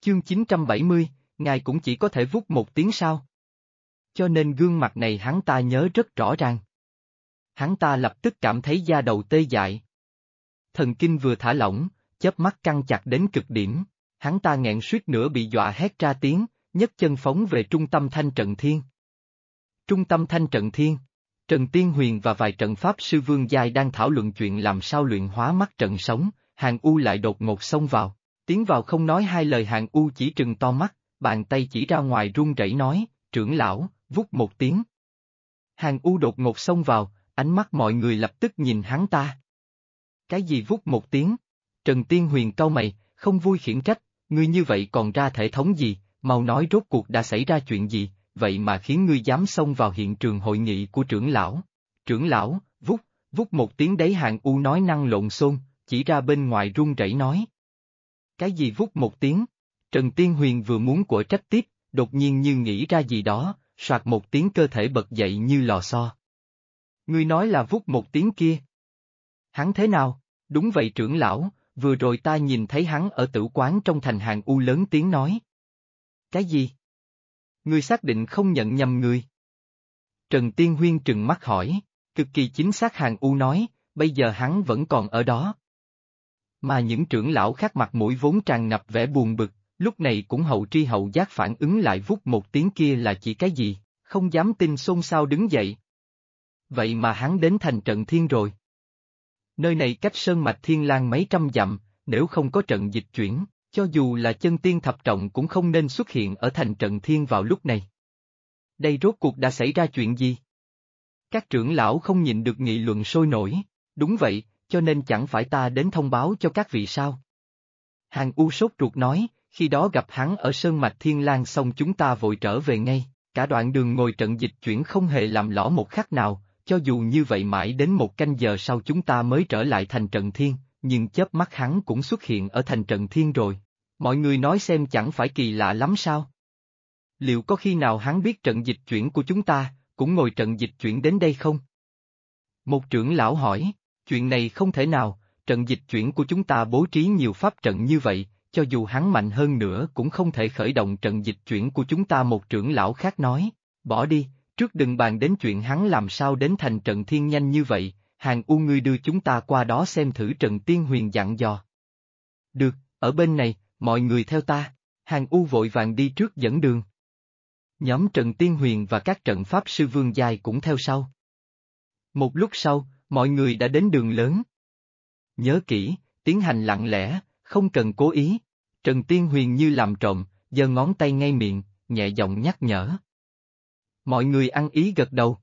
Chương 970, ngài cũng chỉ có thể vút một tiếng sao? Cho nên gương mặt này hắn ta nhớ rất rõ ràng. Hắn ta lập tức cảm thấy da đầu tê dại. Thần kinh vừa thả lỏng, chớp mắt căng chặt đến cực điểm, hắn ta nghẹn suýt nữa bị dọa hét ra tiếng, nhấc chân phóng về trung tâm Thanh Trận Thiên. Trung tâm Thanh Trận Thiên, Trần Tiên Huyền và vài trận pháp sư vương giai đang thảo luận chuyện làm sao luyện hóa mắt trận sống, Hàn U lại đột ngột xông vào, tiến vào không nói hai lời. Hàn U chỉ trừng to mắt, bàn tay chỉ ra ngoài run rẩy nói, trưởng lão, vút một tiếng. Hàn U đột ngột xông vào, ánh mắt mọi người lập tức nhìn hắn ta. Cái gì vút một tiếng? Trần Tiên Huyền cau mày, không vui khiển trách, ngươi như vậy còn ra thể thống gì, mau nói rốt cuộc đã xảy ra chuyện gì, vậy mà khiến ngươi dám xông vào hiện trường hội nghị của trưởng lão. Trưởng lão, vút một tiếng đấy. Hàn U nói năng lộn xộn, chỉ ra bên ngoài run rẩy nói. Cái gì vút một tiếng? Trần Tiên Huyền vừa muốn của trách tiếp, đột nhiên như nghĩ ra gì đó, soạt một tiếng cơ thể bật dậy như lò xo. Ngươi nói là vút một tiếng kia. Hắn thế nào? Đúng vậy trưởng lão, vừa rồi ta nhìn thấy hắn ở tử quán trong thành. Hàn U lớn tiếng nói. Cái gì? Ngươi xác định không nhận nhầm người? Trần Tiên Huyên trừng mắt hỏi, cực kỳ chính xác. Hàn U nói, bây giờ hắn vẫn còn ở đó. Mà những trưởng lão khác mặt mũi vốn tràn ngập vẻ buồn bực, lúc này cũng hậu tri hậu giác phản ứng lại vút một tiếng kia là chỉ cái gì, không dám tin xôn xao đứng dậy. Vậy mà hắn đến Thành Trận Thiên rồi. Nơi này cách Sơn Mạch Thiên Lang mấy trăm dặm, nếu không có trận dịch chuyển, cho dù là chân tiên thập trọng cũng không nên xuất hiện ở Thành Trận Thiên vào lúc này. Đây rốt cuộc đã xảy ra chuyện gì? Các trưởng lão không nhịn được nghị luận sôi nổi, đúng vậy, cho nên chẳng phải ta đến thông báo cho các vị sao? Hàn U sốt ruột nói, khi đó gặp hắn ở Sơn Mạch Thiên Lang xong chúng ta vội trở về ngay, cả đoạn đường ngồi trận dịch chuyển không hề làm lõ một khắc nào, cho dù như vậy mãi đến 1 canh giờ sau chúng ta mới trở lại Thành Trận Thiên, nhưng chớp mắt hắn cũng xuất hiện ở Thành Trận Thiên rồi. Mọi người nói xem chẳng phải kỳ lạ lắm sao? Liệu có khi nào hắn biết trận dịch chuyển của chúng ta, cũng ngồi trận dịch chuyển đến đây không? Một trưởng lão hỏi, chuyện này không thể nào, trận dịch chuyển của chúng ta bố trí nhiều pháp trận như vậy, cho dù hắn mạnh hơn nữa cũng không thể khởi động trận dịch chuyển của chúng ta. Một trưởng lão khác nói, bỏ đi, trước đừng bàn đến chuyện hắn làm sao đến Thành Trận Thiên nhanh như vậy, Hàn U ngươi đưa chúng ta qua đó xem thử. Trần Tiên Huyền dặn dò. Được, ở bên này, mọi người theo ta. Hàn U vội vàng đi trước dẫn đường. Nhóm Trần Tiên Huyền và các trận pháp sư vương giai cũng theo sau. Một lúc sau, mọi người đã đến đường lớn. Nhớ kỹ, tiến hành lặng lẽ, không cần cố ý. Trần Tiên Huyền như làm trộm, giơ ngón tay ngay miệng, nhẹ giọng nhắc nhở. Mọi người ăn ý gật đầu.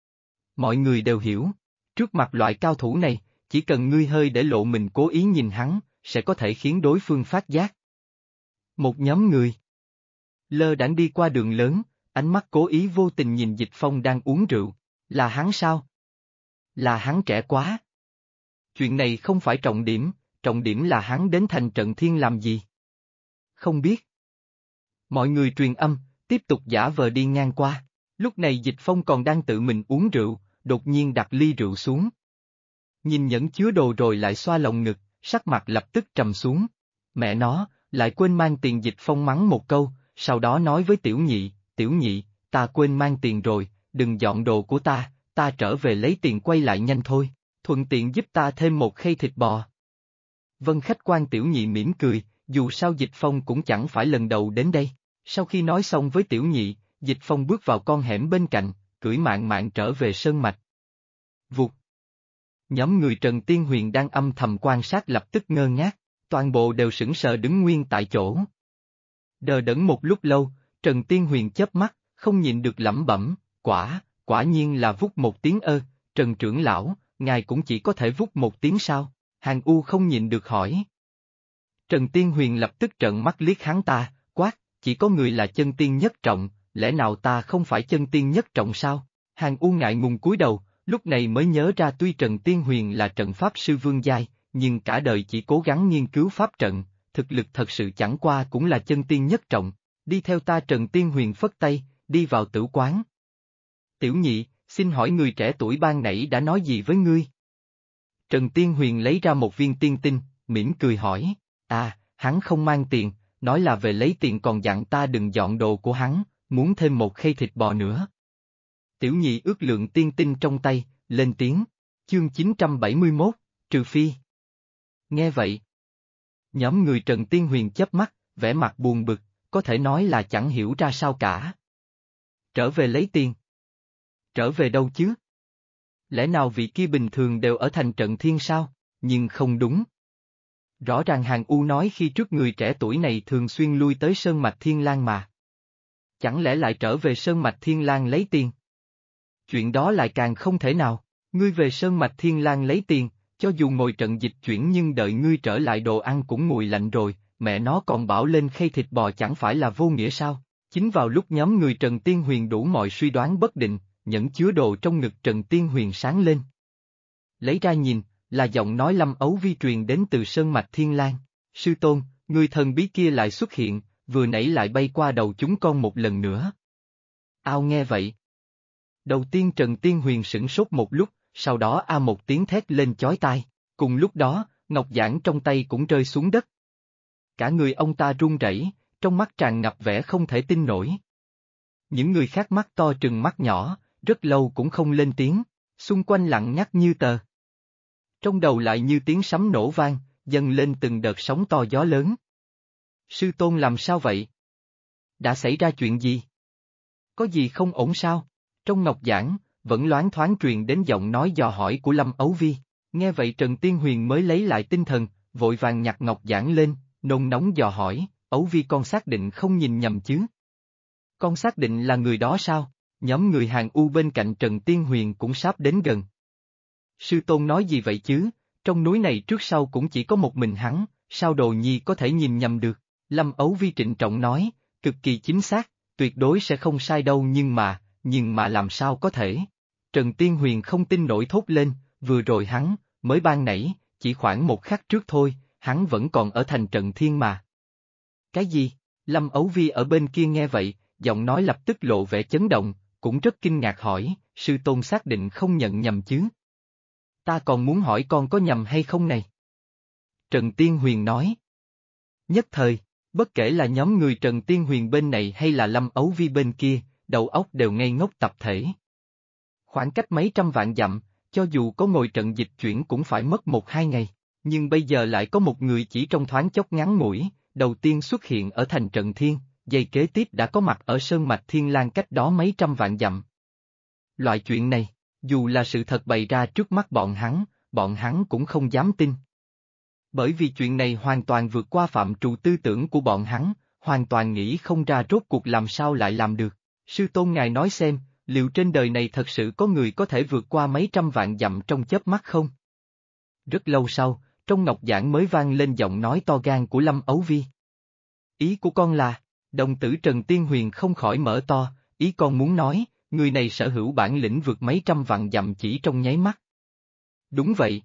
Mọi người đều hiểu, trước mặt loại cao thủ này, chỉ cần ngươi hơi để lộ mình cố ý nhìn hắn, sẽ có thể khiến đối phương phát giác. Một nhóm người lơ đãng đi qua đường lớn, ánh mắt cố ý vô tình nhìn Dịch Phong đang uống rượu. Là hắn sao? Là hắn trẻ quá. Chuyện này không phải trọng điểm là hắn đến Thành Trận Thiên làm gì? Không biết. Mọi người truyền âm, tiếp tục giả vờ đi ngang qua. Lúc này Dịch Phong còn đang tự mình uống rượu, đột nhiên đặt ly rượu xuống. Nhìn nhẫn chứa đồ rồi lại xoa lồng ngực, sắc mặt lập tức trầm xuống. Mẹ nó, lại quên mang tiền. Dịch Phong mắng một câu, sau đó nói với Tiểu Nhị, ta quên mang tiền rồi, đừng dọn đồ của ta trở về lấy tiền quay lại nhanh thôi, thuận tiện giúp ta thêm một khay thịt bò. Vâng khách quan. Tiểu Nhị mỉm cười, dù sao Dịch Phong cũng chẳng phải lần đầu đến đây. Sau khi nói xong với Tiểu Nhị, Dịch Phong bước vào con hẻm bên cạnh, cưỡi mạn mạn trở về sơn mạch. Vụt. Nhóm người Trần Tiên Huyền đang âm thầm quan sát lập tức ngơ ngác, toàn bộ đều sững sờ đứng nguyên tại chỗ. Đờ đẫn một lúc lâu, Trần Tiên Huyền chớp mắt, không nhịn được lẩm bẩm, quả nhiên là vút một tiếng ơ. Trần trưởng lão, ngài cũng chỉ có thể vút một tiếng sao? Hàn U không nhịn được hỏi. Trần Tiên Huyền lập tức trợn mắt liếc hắn ta, quát, chỉ có người là chân tiên nhất trọng, lẽ nào ta không phải chân tiên nhất trọng sao? Hàn U ngại ngùng cúi đầu, lúc này mới nhớ ra tuy Trần Tiên Huyền là trận pháp sư vương giai, nhưng cả đời chỉ cố gắng nghiên cứu pháp trận, thực lực thật sự chẳng qua cũng là chân tiên nhất trọng. Đi theo ta. Trần Tiên Huyền phất tay, đi vào tử quán. Tiểu Nhị, xin hỏi người trẻ tuổi ban nãy đã nói gì với ngươi? Trần Tiên Huyền lấy ra một viên tiên tinh, mỉm cười hỏi. À, hắn không mang tiền, nói là về lấy tiền còn dặn ta đừng dọn đồ của hắn, muốn thêm một khay thịt bò nữa. Tiểu nhị ước lượng tiên tinh trong tay, lên tiếng, chương 971, trừ phi. Nghe vậy. Nhóm người Trần Tiên Huyền chớp mắt, vẻ mặt buồn bực, có thể nói là chẳng hiểu ra sao cả. Trở về lấy tiền. Trở về đâu chứ? Lẽ nào vị kia bình thường đều ở thành Trận Thiên sao? Nhưng không đúng. Rõ ràng Hàng U nói khi trước người trẻ tuổi này thường xuyên lui tới Sơn Mạch Thiên Lang mà. Chẳng lẽ lại trở về Sơn Mạch Thiên Lang lấy tiền? Chuyện đó lại càng không thể nào. Ngươi về Sơn Mạch Thiên Lang lấy tiền, cho dù ngồi trận dịch chuyển nhưng đợi ngươi trở lại đồ ăn cũng nguội lạnh rồi, mẹ nó còn bảo lên khay thịt bò chẳng phải là vô nghĩa sao? Chính vào lúc nhóm người Trần Tiên Huyền đủ mọi suy đoán bất định, nhẫn chứa đồ trong ngực Trần Tiên Huyền sáng lên. Lấy ra nhìn, là giọng nói Lâm Ấu Vi truyền đến từ Sơn Mạch Thiên Lang. Sư tôn, người thần bí kia lại xuất hiện, vừa nãy lại bay qua đầu chúng con một lần nữa. Ao nghe vậy. Đầu tiên Trần Tiên Huyền sửng sốt một lúc, sau đó a một tiếng thét lên chói tai, cùng lúc đó, ngọc giản trong tay cũng rơi xuống đất. Cả người ông ta run rẩy, trong mắt tràn ngập vẻ không thể tin nổi. Những người khác mắt to trừng mắt nhỏ, rất lâu cũng không lên tiếng, xung quanh lặng ngắt như tờ. Trong đầu lại như tiếng sấm nổ vang, dâng lên từng đợt sóng to gió lớn. Sư tôn làm sao vậy? Đã xảy ra chuyện gì? Có gì không ổn sao? Trong ngọc giản, vẫn loáng thoáng truyền đến giọng nói dò hỏi của Lâm Ấu Vi. Nghe vậy Trần Tiên Huyền mới lấy lại tinh thần, vội vàng nhặt ngọc giản lên, nôn nóng dò hỏi, Ấu Vi con xác định không nhìn nhầm chứ? Con xác định là người đó sao? Nhóm người Hàng U bên cạnh Trần Tiên Huyền cũng sắp đến gần. Sư tôn nói gì vậy chứ? Trong núi này trước sau cũng chỉ có một mình hắn, sao đồ nhi có thể nhìn nhầm được? Lâm Ấu Vi trịnh trọng nói, cực kỳ chính xác, tuyệt đối sẽ không sai đâu nhưng mà làm sao có thể? Trần Tiên Huyền không tin nổi thốt lên, vừa rồi hắn, mới ban nãy, chỉ khoảng một khắc trước thôi, hắn vẫn còn ở thành Trận Thiên mà. Cái gì? Lâm Ấu Vi ở bên kia nghe vậy, giọng nói lập tức lộ vẻ chấn động, cũng rất kinh ngạc hỏi, sư tôn xác định không nhận nhầm chứ? Ta còn muốn hỏi con có nhầm hay không này? Trần Tiên Huyền nói. Nhất thời, bất kể là nhóm người Trần Tiên Huyền bên này hay là Lâm Ấu Vi bên kia, đầu óc đều ngây ngốc tập thể. Khoảng cách mấy trăm vạn dặm, cho dù có ngồi trận dịch chuyển cũng phải mất 1-2 ngày, nhưng bây giờ lại có một người chỉ trong thoáng chốc ngắn ngủi, đầu tiên xuất hiện ở thành Trận Thiên, giây kế tiếp đã có mặt ở Sơn Mạch Thiên Lang cách đó mấy trăm vạn dặm. Loại chuyện này, dù là sự thật bày ra trước mắt bọn hắn cũng không dám tin. Bởi vì chuyện này hoàn toàn vượt qua phạm trù tư tưởng của bọn hắn, hoàn toàn nghĩ không ra rốt cuộc làm sao lại làm được. Sư tôn ngài nói xem, liệu trên đời này thật sự có người có thể vượt qua mấy trăm vạn dặm trong chớp mắt không? Rất lâu sau, trong ngọc giản mới vang lên giọng nói to gan của Lâm Ấu Vi. Ý của con là, đồng tử Trần Tiên Huyền không khỏi mở to, ý con muốn nói, người này sở hữu bản lĩnh vượt mấy trăm vạn dặm chỉ trong nháy mắt. Đúng vậy.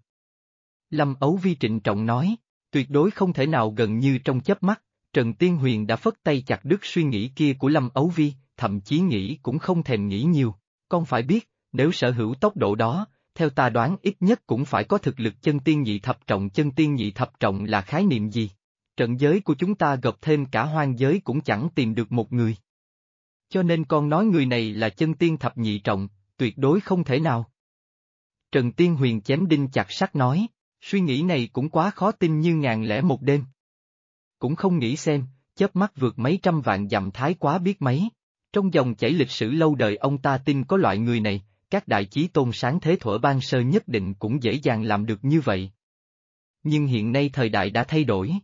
Lâm Ấu Vi trịnh trọng nói, tuyệt đối không thể nào gần như trong chớp mắt, Trần Tiên Huyền đã phất tay chặt đứt suy nghĩ kia của Lâm Ấu Vi, thậm chí nghĩ cũng không thèm nghĩ nhiều, con phải biết, nếu sở hữu tốc độ đó, theo ta đoán ít nhất cũng phải có thực lực chân tiên nhị thập trọng là khái niệm gì? Trận giới của chúng ta gộp thêm cả hoang giới cũng chẳng tìm được một người. Cho nên con nói người này là chân tiên thập nhị trọng, tuyệt đối không thể nào. Trần Tiên Huyền chém đinh chặt sắt nói, suy nghĩ này cũng quá khó tin như 1001 đêm. Cũng không nghĩ xem, chớp mắt vượt mấy trăm vạn dặm thái quá biết mấy. Trong dòng chảy lịch sử lâu đời ông ta tin có loại người này, các đại chí tôn sáng thế thuở ban sơ nhất định cũng dễ dàng làm được như vậy. Nhưng hiện nay thời đại đã thay đổi.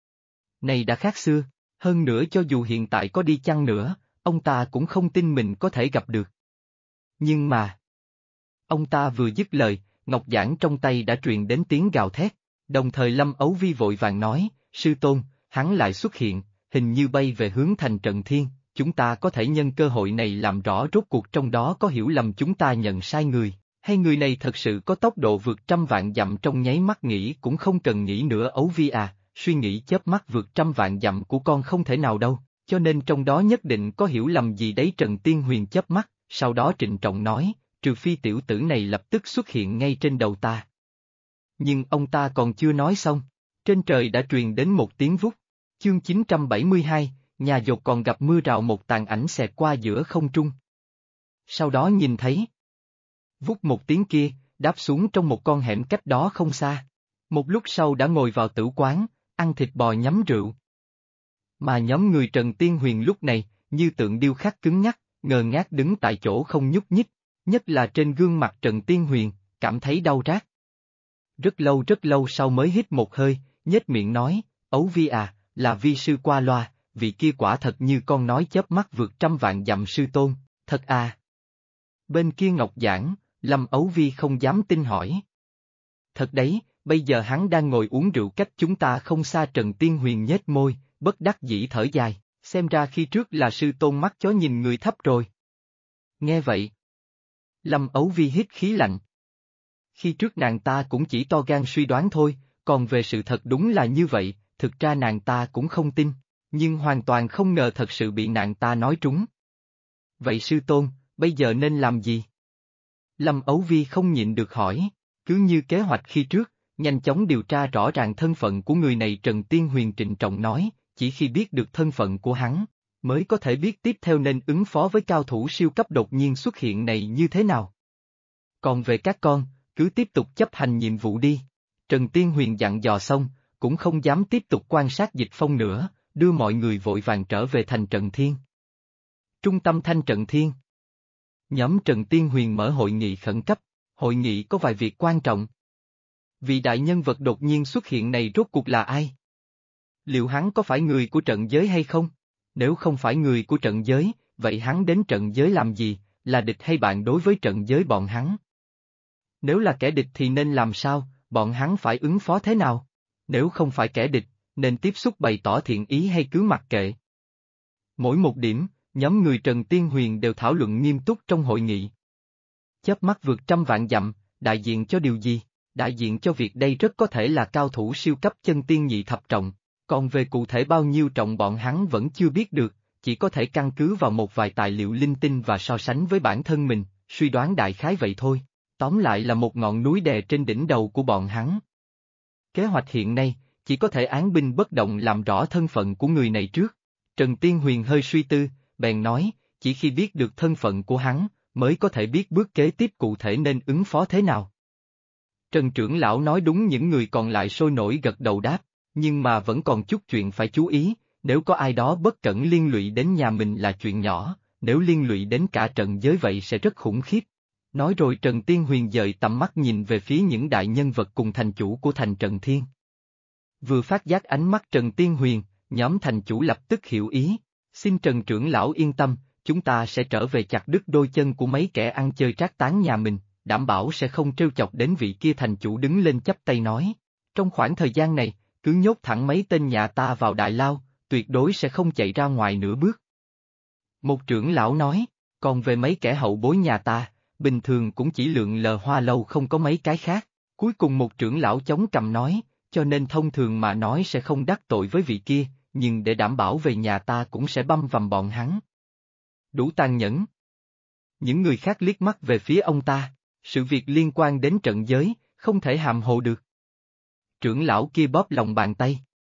Này đã khác xưa, hơn nữa cho dù hiện tại có đi chăng nữa, ông ta cũng không tin mình có thể gặp được. Nhưng mà... Ông ta vừa dứt lời, ngọc giản trong tay đã truyền đến tiếng gào thét, đồng thời Lâm Ấu Vi vội vàng nói, sư tôn, hắn lại xuất hiện, hình như bay về hướng thành Trận Thiên, chúng ta có thể nhân cơ hội này làm rõ rốt cuộc trong đó có hiểu lầm chúng ta nhận sai người, hay người này thật sự có tốc độ vượt trăm vạn dặm trong nháy mắt nghĩ cũng không cần nghĩ nữa Ấu Vi à, suy nghĩ chớp mắt vượt trăm vạn dặm của con không thể nào đâu, cho nên trong đó nhất định có hiểu lầm gì đấy. Trần Tiên Huyền chớp mắt, sau đó trịnh trọng nói, trừ phi tiểu tử này lập tức xuất hiện ngay trên đầu ta. Nhưng ông ta còn chưa nói xong, trên trời đã truyền đến một tiếng vút, Chương 972, nhà dột còn gặp mưa rào, một tàn ảnh xẹt qua giữa không trung. Sau đó nhìn thấy. Vút một tiếng kia, đáp xuống trong một con hẻm cách đó không xa. Một lúc sau đã ngồi vào tử quán, ăn thịt bò nhắm rượu. Mà nhóm người Trần Tiên Huyền lúc này, như tượng điêu khắc cứng nhắc, ngơ ngác đứng tại chỗ không nhúc nhích, nhất là trên gương mặt Trần Tiên Huyền, cảm thấy đau rát. Rất lâu sau mới hít một hơi, nhếch miệng nói, Ấu Vi à, là vi sư qua loa, vị kia quả thật như con nói chớp mắt vượt trăm vạn dặm sư tôn, thật à. Bên kia Ngọc Giảng, Lâm Ấu Vi không dám tin hỏi. Thật đấy, bây giờ hắn đang ngồi uống rượu cách chúng ta không xa. Trần Tiên Huyền nhếch môi, bất đắc dĩ thở dài, xem ra khi trước là sư tôn mắt chó nhìn người thấp rồi. Nghe vậy. Lâm Ấu Vi hít khí lạnh. Khi trước nàng ta cũng chỉ to gan suy đoán thôi, còn về sự thật đúng là như vậy, thực ra nàng ta cũng không tin, nhưng hoàn toàn không ngờ thật sự bị nàng ta nói trúng. Vậy sư tôn, bây giờ nên làm gì? Lâm Ấu Vi không nhịn được hỏi, cứ như kế hoạch khi trước, nhanh chóng điều tra rõ ràng thân phận của người này. Trần Tiên Huyền trịnh trọng nói, chỉ khi biết được thân phận của hắn, mới có thể biết tiếp theo nên ứng phó với cao thủ siêu cấp đột nhiên xuất hiện này như thế nào. Còn về các con, cứ tiếp tục chấp hành nhiệm vụ đi. Trần Tiên Huyền dặn dò xong, cũng không dám tiếp tục quan sát Dịch Phong nữa, đưa mọi người vội vàng trở về thành Trận Thiên. Trung tâm Thanh Trận Thiên. Nhóm Trần Tiên Huyền mở hội nghị khẩn cấp, hội nghị có vài việc quan trọng. Vị đại nhân vật đột nhiên xuất hiện này rốt cuộc là ai? Liệu hắn có phải người của trận giới hay không? Nếu không phải người của trận giới, vậy hắn đến trận giới làm gì, là địch hay bạn đối với trận giới bọn hắn? Nếu là kẻ địch thì nên làm sao, bọn hắn phải ứng phó thế nào? Nếu không phải kẻ địch, nên tiếp xúc bày tỏ thiện ý hay cứ mặc kệ? Mỗi một điểm, nhóm người Trần Tiên Huyền đều thảo luận nghiêm túc trong hội nghị. Chớp mắt vượt trăm vạn dặm, đại diện cho điều gì? Đại diện cho việc đây rất có thể là cao thủ siêu cấp chân tiên nhị thập trọng, còn về cụ thể bao nhiêu trọng bọn hắn vẫn chưa biết được, chỉ có thể căn cứ vào một vài tài liệu linh tinh và so sánh với bản thân mình, suy đoán đại khái vậy thôi. Tóm lại là một ngọn núi đè trên đỉnh đầu của bọn hắn. Kế hoạch hiện nay, chỉ có thể án binh bất động làm rõ thân phận của người này trước. Trần Tiên Huyền hơi suy tư, bèn nói, chỉ khi biết được thân phận của hắn, mới có thể biết bước kế tiếp cụ thể nên ứng phó thế nào. Trần trưởng lão nói đúng. Những người còn lại sôi nổi gật đầu đáp, nhưng mà vẫn còn chút chuyện phải chú ý, nếu có ai đó bất cẩn liên lụy đến nhà mình là chuyện nhỏ, nếu liên lụy đến cả trận giới vậy sẽ rất khủng khiếp. Nói rồi Trần Tiên Huyền dời tầm mắt nhìn về phía những đại nhân vật cùng thành chủ của thành Trận Thiên. Vừa phát giác ánh mắt Trần Tiên Huyền, nhóm thành chủ lập tức hiểu ý, xin Trần trưởng lão yên tâm, chúng ta sẽ trở về chặt đứt đôi chân của mấy kẻ ăn chơi trác tán nhà mình, đảm bảo sẽ không trêu chọc đến vị kia. Thành chủ đứng lên chắp tay nói, trong khoảng thời gian này, cứ nhốt thẳng mấy tên nhà ta vào đại lao, tuyệt đối sẽ không chạy ra ngoài nửa bước. Một trưởng lão nói, còn về mấy kẻ hậu bối nhà ta, bình thường cũng chỉ lượn lờ hoa lâu không có mấy cái khác. Cuối cùng một trưởng lão chống cằm nói, cho nên thông thường mà nói sẽ không đắc tội với vị kia, nhưng để đảm bảo về nhà ta cũng sẽ băm vằm bọn hắn. Đủ tàn nhẫn. Những người khác liếc mắt về phía ông ta, sự việc liên quan đến trận giới, không thể hàm hồ được. Trưởng lão kia bóp lòng bàn tay.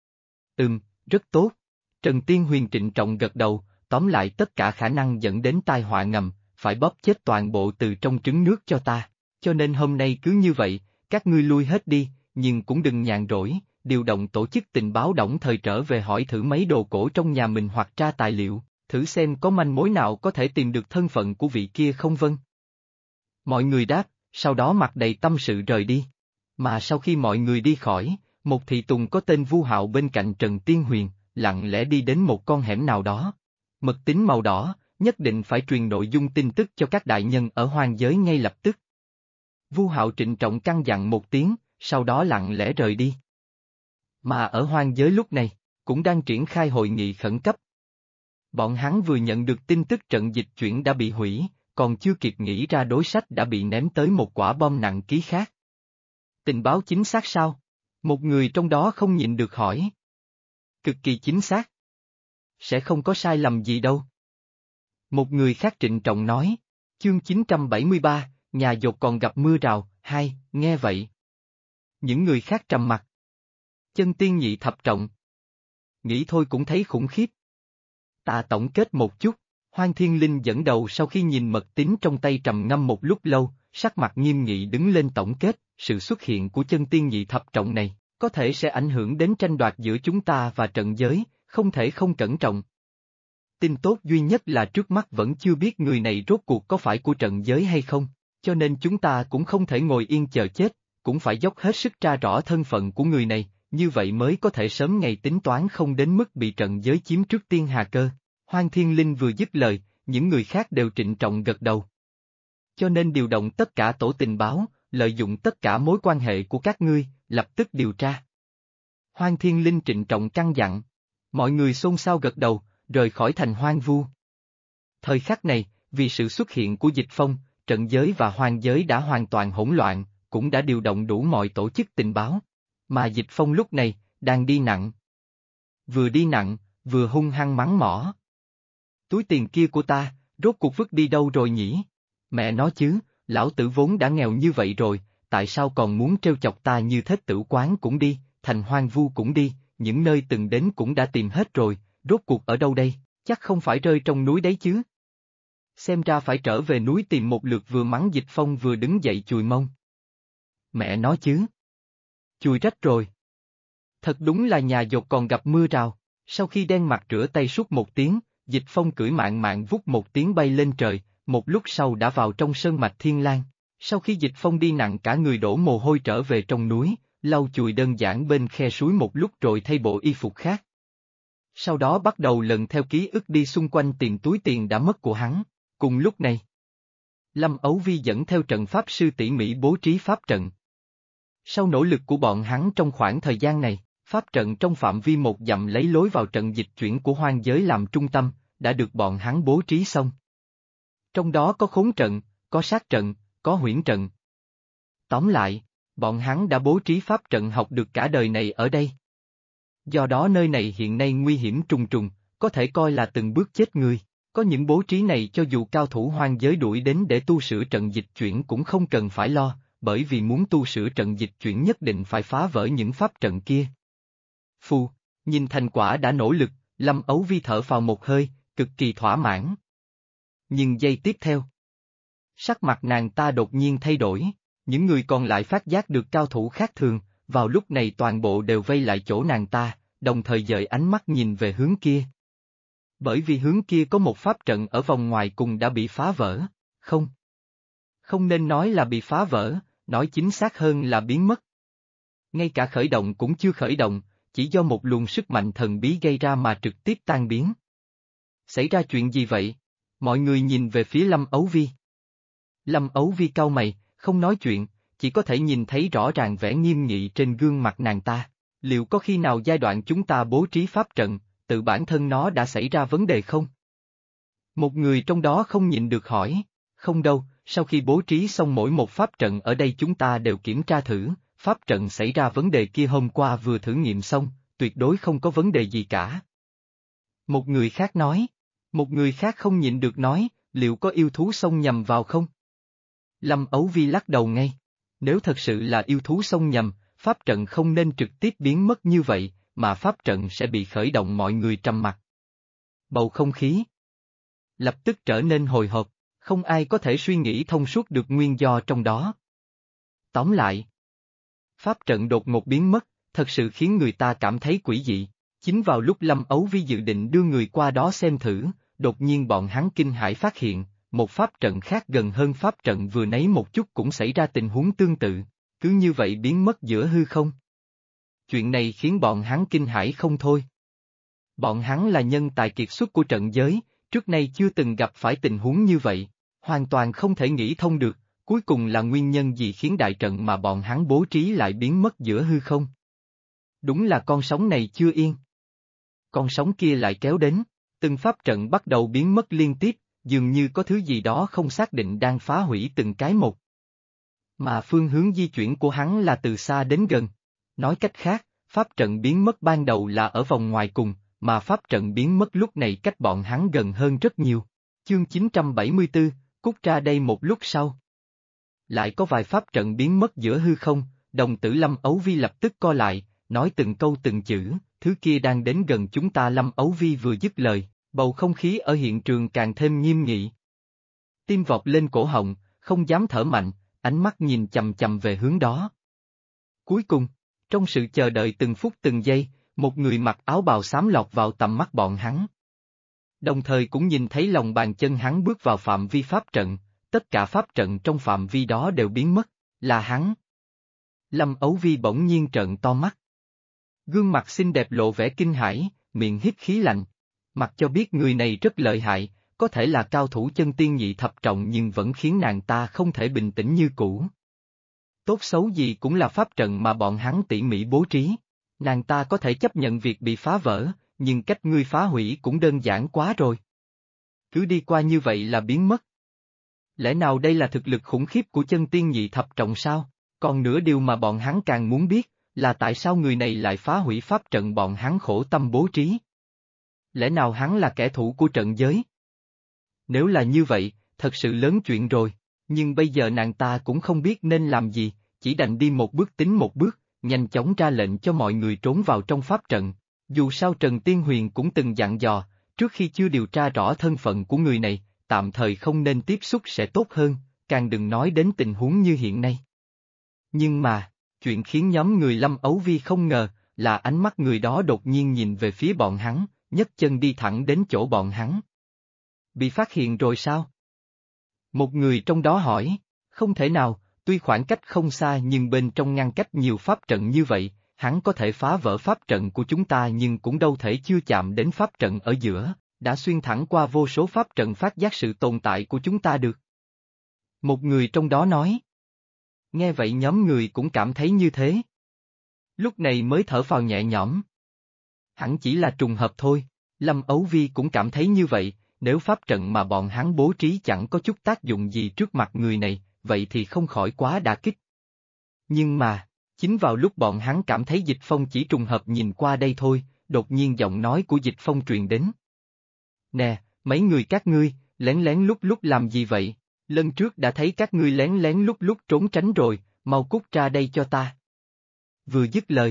Rất tốt. Trần Tiên Huyền trịnh trọng gật đầu, tóm lại tất cả khả năng dẫn đến tai họa ngầm, phải bóp chết toàn bộ từ trong trứng nước cho ta, cho nên hôm nay cứ như vậy, các ngươi lui hết đi, nhưng cũng đừng nhàn rỗi, điều động tổ chức tình báo đồng thời trở về hỏi thử mấy đồ cổ trong nhà mình hoặc tra tài liệu, thử xem có manh mối nào có thể tìm được thân phận của vị kia không. Vâng. Mọi người đáp, sau đó mặt đầy tâm sự rời đi. Mà sau khi mọi người đi khỏi, một thị tùng có tên Vu Hạo bên cạnh Trần Tiên Huyền, lặng lẽ đi đến một con hẻm nào đó. Mật tín màu đỏ, nhất định phải truyền nội dung tin tức cho các đại nhân ở hoang giới ngay lập tức. Vu Hạo trịnh trọng căn dặn một tiếng, sau đó lặng lẽ rời đi. Mà ở hoang giới lúc này, cũng đang triển khai hội nghị khẩn cấp. Bọn hắn vừa nhận được tin tức trận dịch chuyển đã bị hủy, còn chưa kịp nghĩ ra đối sách đã bị ném tới một quả bom nặng ký khác. Tình báo chính xác sao? Một người trong đó không nhịn được hỏi. Cực kỳ chính xác. Sẽ không có sai lầm gì đâu. Một người khác trịnh trọng nói, chương 973, nhà dột còn gặp mưa rào, nghe vậy. Những người khác trầm mặt. Chân tiên nhị thập trọng. nghĩ thôi cũng thấy khủng khiếp. Ta tổng kết một chút, Hoang Thiên Linh dẫn đầu sau khi nhìn mật tín trong tay trầm ngâm một lúc lâu, sắc mặt nghiêm nghị đứng lên tổng kết, sự xuất hiện của chân tiên nhị thập trọng này, có thể sẽ ảnh hưởng đến tranh đoạt giữa chúng ta và trận giới, không thể không cẩn trọng. Tin tốt duy nhất là trước mắt vẫn chưa biết người này rốt cuộc có phải của trận giới hay không, cho nên chúng ta cũng không thể ngồi yên chờ chết, cũng phải dốc hết sức tra rõ thân phận của người này, như vậy mới có thể sớm ngày tính toán không đến mức bị trận giới chiếm trước tiên hà cơ. Hoang Thiên Linh vừa dứt lời, những người khác đều trịnh trọng gật đầu. Cho nên điều động tất cả tổ tình báo, lợi dụng tất cả mối quan hệ của các ngươi, lập tức điều tra. Hoang Thiên Linh trịnh trọng căn dặn. Mọi người xôn xao gật đầu, rời khỏi thành hoang vu. Thời khắc này, vì sự xuất hiện của Dịch Phong, trận giới và hoang giới đã hoàn toàn hỗn loạn, cũng đã điều động đủ mọi tổ chức tình báo. Mà Dịch Phong lúc này, đang đi nặng. Vừa đi nặng, vừa hung hăng mắng mỏ. Túi tiền kia của ta, rốt cuộc vứt đi đâu rồi nhỉ? Mẹ nói chứ, lão tử vốn đã nghèo như vậy rồi, tại sao còn muốn trêu chọc ta như thế? Tử quán cũng đi, thành hoang vu cũng đi, những nơi từng đến cũng đã tìm hết rồi, rốt cuộc ở đâu đây, chắc không phải rơi trong núi đấy chứ. Xem ra phải trở về núi tìm một lượt. Vừa mắng Dịch Phong vừa đứng dậy chùi mông. Mẹ nói chứ. Chùi rách rồi. Thật đúng là nhà dột còn gặp mưa rào. Sau khi đen mặt rửa tay suốt một tiếng, Dịch Phong cưỡi mạn mạn vút một tiếng bay lên trời, một lúc sau đã vào trong sơn mạch Thiên Lang. Sau khi Dịch Phong đi nặng cả người đổ mồ hôi trở về trong núi, lau chùi đơn giản bên khe suối một lúc rồi thay bộ y phục khác. Sau đó bắt đầu lần theo ký ức đi xung quanh tìm túi tiền đã mất của hắn. Cùng lúc này, Lâm Ấu Vi dẫn theo trận pháp sư tỉ mỉ bố trí pháp trận. Sau nỗ lực của bọn hắn trong khoảng thời gian này, pháp trận trong phạm vi 1 dặm lấy lối vào trận dịch chuyển của hoang giới làm trung tâm, đã được bọn hắn bố trí xong. Trong đó có khốn trận, có sát trận, có huyễn trận. Tóm lại, bọn hắn đã bố trí pháp trận học được cả đời này ở đây. Do đó nơi này hiện nay nguy hiểm trùng trùng, có thể coi là từng bước chết người. Có những bố trí này cho dù cao thủ hoang giới đuổi đến để tu sửa trận dịch chuyển cũng không cần phải lo, bởi vì muốn tu sửa trận dịch chuyển nhất định phải phá vỡ những pháp trận kia. Phu, nhìn thành quả đã nỗ lực, Lâm Ấu Vi thở phào một hơi, cực kỳ thỏa mãn. Nhưng giây tiếp theo, sắc mặt nàng ta đột nhiên thay đổi, những người còn lại phát giác được cao thủ khác thường, vào lúc này toàn bộ đều vây lại chỗ nàng ta, đồng thời dời ánh mắt nhìn về hướng kia. Bởi vì hướng kia có một pháp trận ở vòng ngoài cùng đã bị phá vỡ, không. Không nên nói là bị phá vỡ, nói chính xác hơn là biến mất. Ngay cả khởi động cũng chưa khởi động, chỉ do một luồng sức mạnh thần bí gây ra mà trực tiếp tan biến. Xảy ra chuyện gì vậy? Mọi người nhìn về phía Lâm Ấu Vi. Lâm Ấu Vi cau mày, không nói chuyện, chỉ có thể nhìn thấy rõ ràng vẻ nghiêm nghị trên gương mặt nàng ta. Liệu có khi nào giai đoạn chúng ta bố trí pháp trận, tự bản thân nó đã xảy ra vấn đề không? Một người trong đó không nhịn được hỏi, không đâu, sau khi bố trí xong mỗi một pháp trận ở đây chúng ta đều kiểm tra thử, pháp trận xảy ra vấn đề kia hôm qua vừa thử nghiệm xong, tuyệt đối không có vấn đề gì cả. Một người khác nói, một người khác không nhịn được nói, liệu có yêu thú xông nhầm vào không? Lâm Ấu Vi lắc đầu ngay, nếu thật sự là yêu thú xông nhầm, pháp trận không nên trực tiếp biến mất như vậy, mà pháp trận sẽ bị khởi động. Mọi người trầm mặc. Bầu không khí lập tức trở nên hồi hộp, không ai có thể suy nghĩ thông suốt được nguyên do trong đó. Tóm lại, pháp trận đột ngột biến mất, thật sự khiến người ta cảm thấy quỷ dị. Chính vào lúc Lâm Ấu Vi dự định đưa người qua đó xem thử, đột nhiên bọn hắn kinh hãi phát hiện, một pháp trận khác gần hơn pháp trận vừa nấy một chút cũng xảy ra tình huống tương tự, cứ như vậy biến mất giữa hư không. Chuyện này khiến bọn hắn kinh hãi không thôi. Bọn hắn là nhân tài kiệt xuất của trận giới, trước nay chưa từng gặp phải tình huống như vậy, hoàn toàn không thể nghĩ thông được, cuối cùng là nguyên nhân gì khiến đại trận mà bọn hắn bố trí lại biến mất giữa hư không. Đúng là con sóng này chưa yên. Con sóng kia lại kéo đến, từng pháp trận bắt đầu biến mất liên tiếp, dường như có thứ gì đó không xác định đang phá hủy từng cái một. Mà phương hướng di chuyển của hắn là từ xa đến gần. Nói cách khác, pháp trận biến mất ban đầu là ở vòng ngoài cùng, mà pháp trận biến mất lúc này cách bọn hắn gần hơn rất nhiều. Chương 974, Cút ra đây. Một lúc sau, lại có vài pháp trận biến mất giữa hư không, đồng tử Lâm Ấu Vi lập tức co lại, nói từng câu từng chữ, thứ kia đang đến gần chúng ta. Lâm Ấu Vi vừa dứt lời, bầu không khí ở hiện trường càng thêm nghiêm nghị. Tim vọt lên cổ họng, không dám thở mạnh, ánh mắt nhìn chầm chầm về hướng đó. Cuối cùng, trong sự chờ đợi từng phút từng giây, một người mặc áo bào xám lọt vào tầm mắt bọn hắn. Đồng thời cũng nhìn thấy lòng bàn chân hắn bước vào phạm vi pháp trận, tất cả pháp trận trong phạm vi đó đều biến mất, là hắn. Lâm Ấu Vi bỗng nhiên trợn to mắt. Gương mặt xinh đẹp lộ vẻ kinh hãi, miệng hít khí lạnh. Mặc cho biết người này rất lợi hại, có thể là cao thủ chân tiên nhị thập trọng nhưng vẫn khiến nàng ta không thể bình tĩnh như cũ. Tốt xấu gì cũng là pháp trận mà bọn hắn tỉ mỉ bố trí. Nàng ta có thể chấp nhận việc bị phá vỡ, nhưng cách ngươi phá hủy cũng đơn giản quá rồi. Cứ đi qua như vậy là biến mất. Lẽ nào đây là thực lực khủng khiếp của chân tiên nhị thập trọng sao? Còn nữa điều mà bọn hắn càng muốn biết, là tại sao người này lại phá hủy pháp trận bọn hắn khổ tâm bố trí? Lẽ nào hắn là kẻ thù của trận giới? Nếu là như vậy, thật sự lớn chuyện rồi, nhưng bây giờ nàng ta cũng không biết nên làm gì, chỉ đành đi một bước tính một bước, nhanh chóng ra lệnh cho mọi người trốn vào trong pháp trận. Dù sao Trần Tiên Huyền cũng từng dặn dò, trước khi chưa điều tra rõ thân phận của người này, tạm thời không nên tiếp xúc sẽ tốt hơn, càng đừng nói đến tình huống như hiện nay. Nhưng mà, chuyện khiến nhóm người Lâm Ấu Vi không ngờ, là ánh mắt người đó đột nhiên nhìn về phía bọn hắn, nhấc chân đi thẳng đến chỗ bọn hắn. Bị phát hiện rồi sao? Một người trong đó hỏi, không thể nào, tuy khoảng cách không xa nhưng bên trong ngăn cách nhiều pháp trận như vậy, hắn có thể phá vỡ pháp trận của chúng ta nhưng cũng đâu thể chưa chạm đến pháp trận ở giữa, đã xuyên thẳng qua vô số pháp trận phát giác sự tồn tại của chúng ta được. Một người trong đó nói. Nghe vậy nhóm người cũng cảm thấy như thế. Lúc này mới thở phào nhẹ nhõm. Hẳn chỉ là trùng hợp thôi, Lâm Ấu Vi cũng cảm thấy như vậy, nếu pháp trận mà bọn hắn bố trí chẳng có chút tác dụng gì trước mặt người này, vậy thì không khỏi quá đả kích. Nhưng mà, chính vào lúc bọn hắn cảm thấy Dịch Phong chỉ trùng hợp nhìn qua đây thôi, đột nhiên giọng nói của Dịch Phong truyền đến. Nè, mấy người các ngươi, lén lén lúc lúc làm gì vậy? Lần trước đã thấy các ngươi lén lén lúc lúc trốn tránh rồi, mau cút ra đây cho ta. Vừa dứt lời.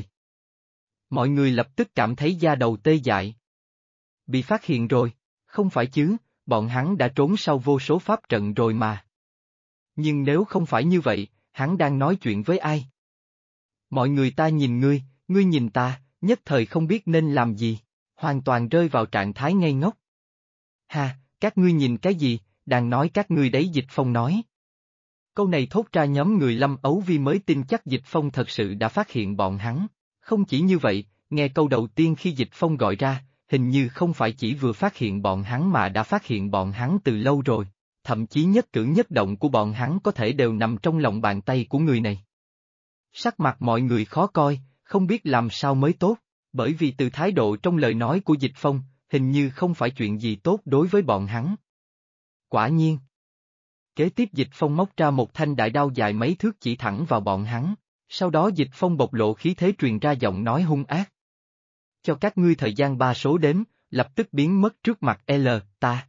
Mọi người lập tức cảm thấy da đầu tê dại. Bị phát hiện rồi, không phải chứ, bọn hắn đã trốn sau vô số pháp trận rồi mà. Nhưng nếu không phải như vậy, hắn đang nói chuyện với ai? Mọi người ta nhìn ngươi nhìn ta, nhất thời không biết nên làm gì, hoàn toàn rơi vào trạng thái ngây ngốc. Ha, các ngươi nhìn cái gì, đang nói các ngươi đấy. Dịch Phong nói. Câu này thốt ra nhóm người Lâm Ấu Vi mới tin chắc Dịch Phong thật sự đã phát hiện bọn hắn. Không chỉ như vậy, nghe câu đầu tiên khi Dịch Phong gọi ra, hình như không phải chỉ vừa phát hiện bọn hắn mà đã phát hiện bọn hắn từ lâu rồi, thậm chí nhất cử nhất động của bọn hắn có thể đều nằm trong lòng bàn tay của người này. Sắc mặt mọi người khó coi, không biết làm sao mới tốt, bởi vì từ thái độ trong lời nói của Dịch Phong, hình như không phải chuyện gì tốt đối với bọn hắn. Quả nhiên. Kế tiếp Dịch Phong móc ra một thanh đại đao dài mấy thước chỉ thẳng vào bọn hắn, sau đó Dịch Phong bộc lộ khí thế truyền ra giọng nói hung ác. Cho các ngươi thời gian 3 số đếm, lập tức biến mất trước mặt ta.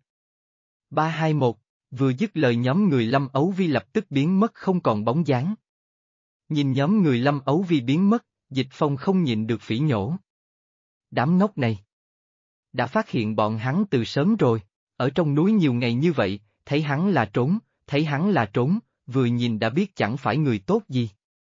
3 2 1, vừa dứt lời nhóm người Lâm Ấu Vi lập tức biến mất không còn bóng dáng. Nhìn nhóm người Lâm Ấu Vi biến mất, Dịch Phong không nhịn được phỉ nhổ. Đám ngốc này. Đã phát hiện bọn hắn từ sớm rồi, ở trong núi nhiều ngày như vậy, thấy hắn là trốn, vừa nhìn đã biết chẳng phải người tốt gì.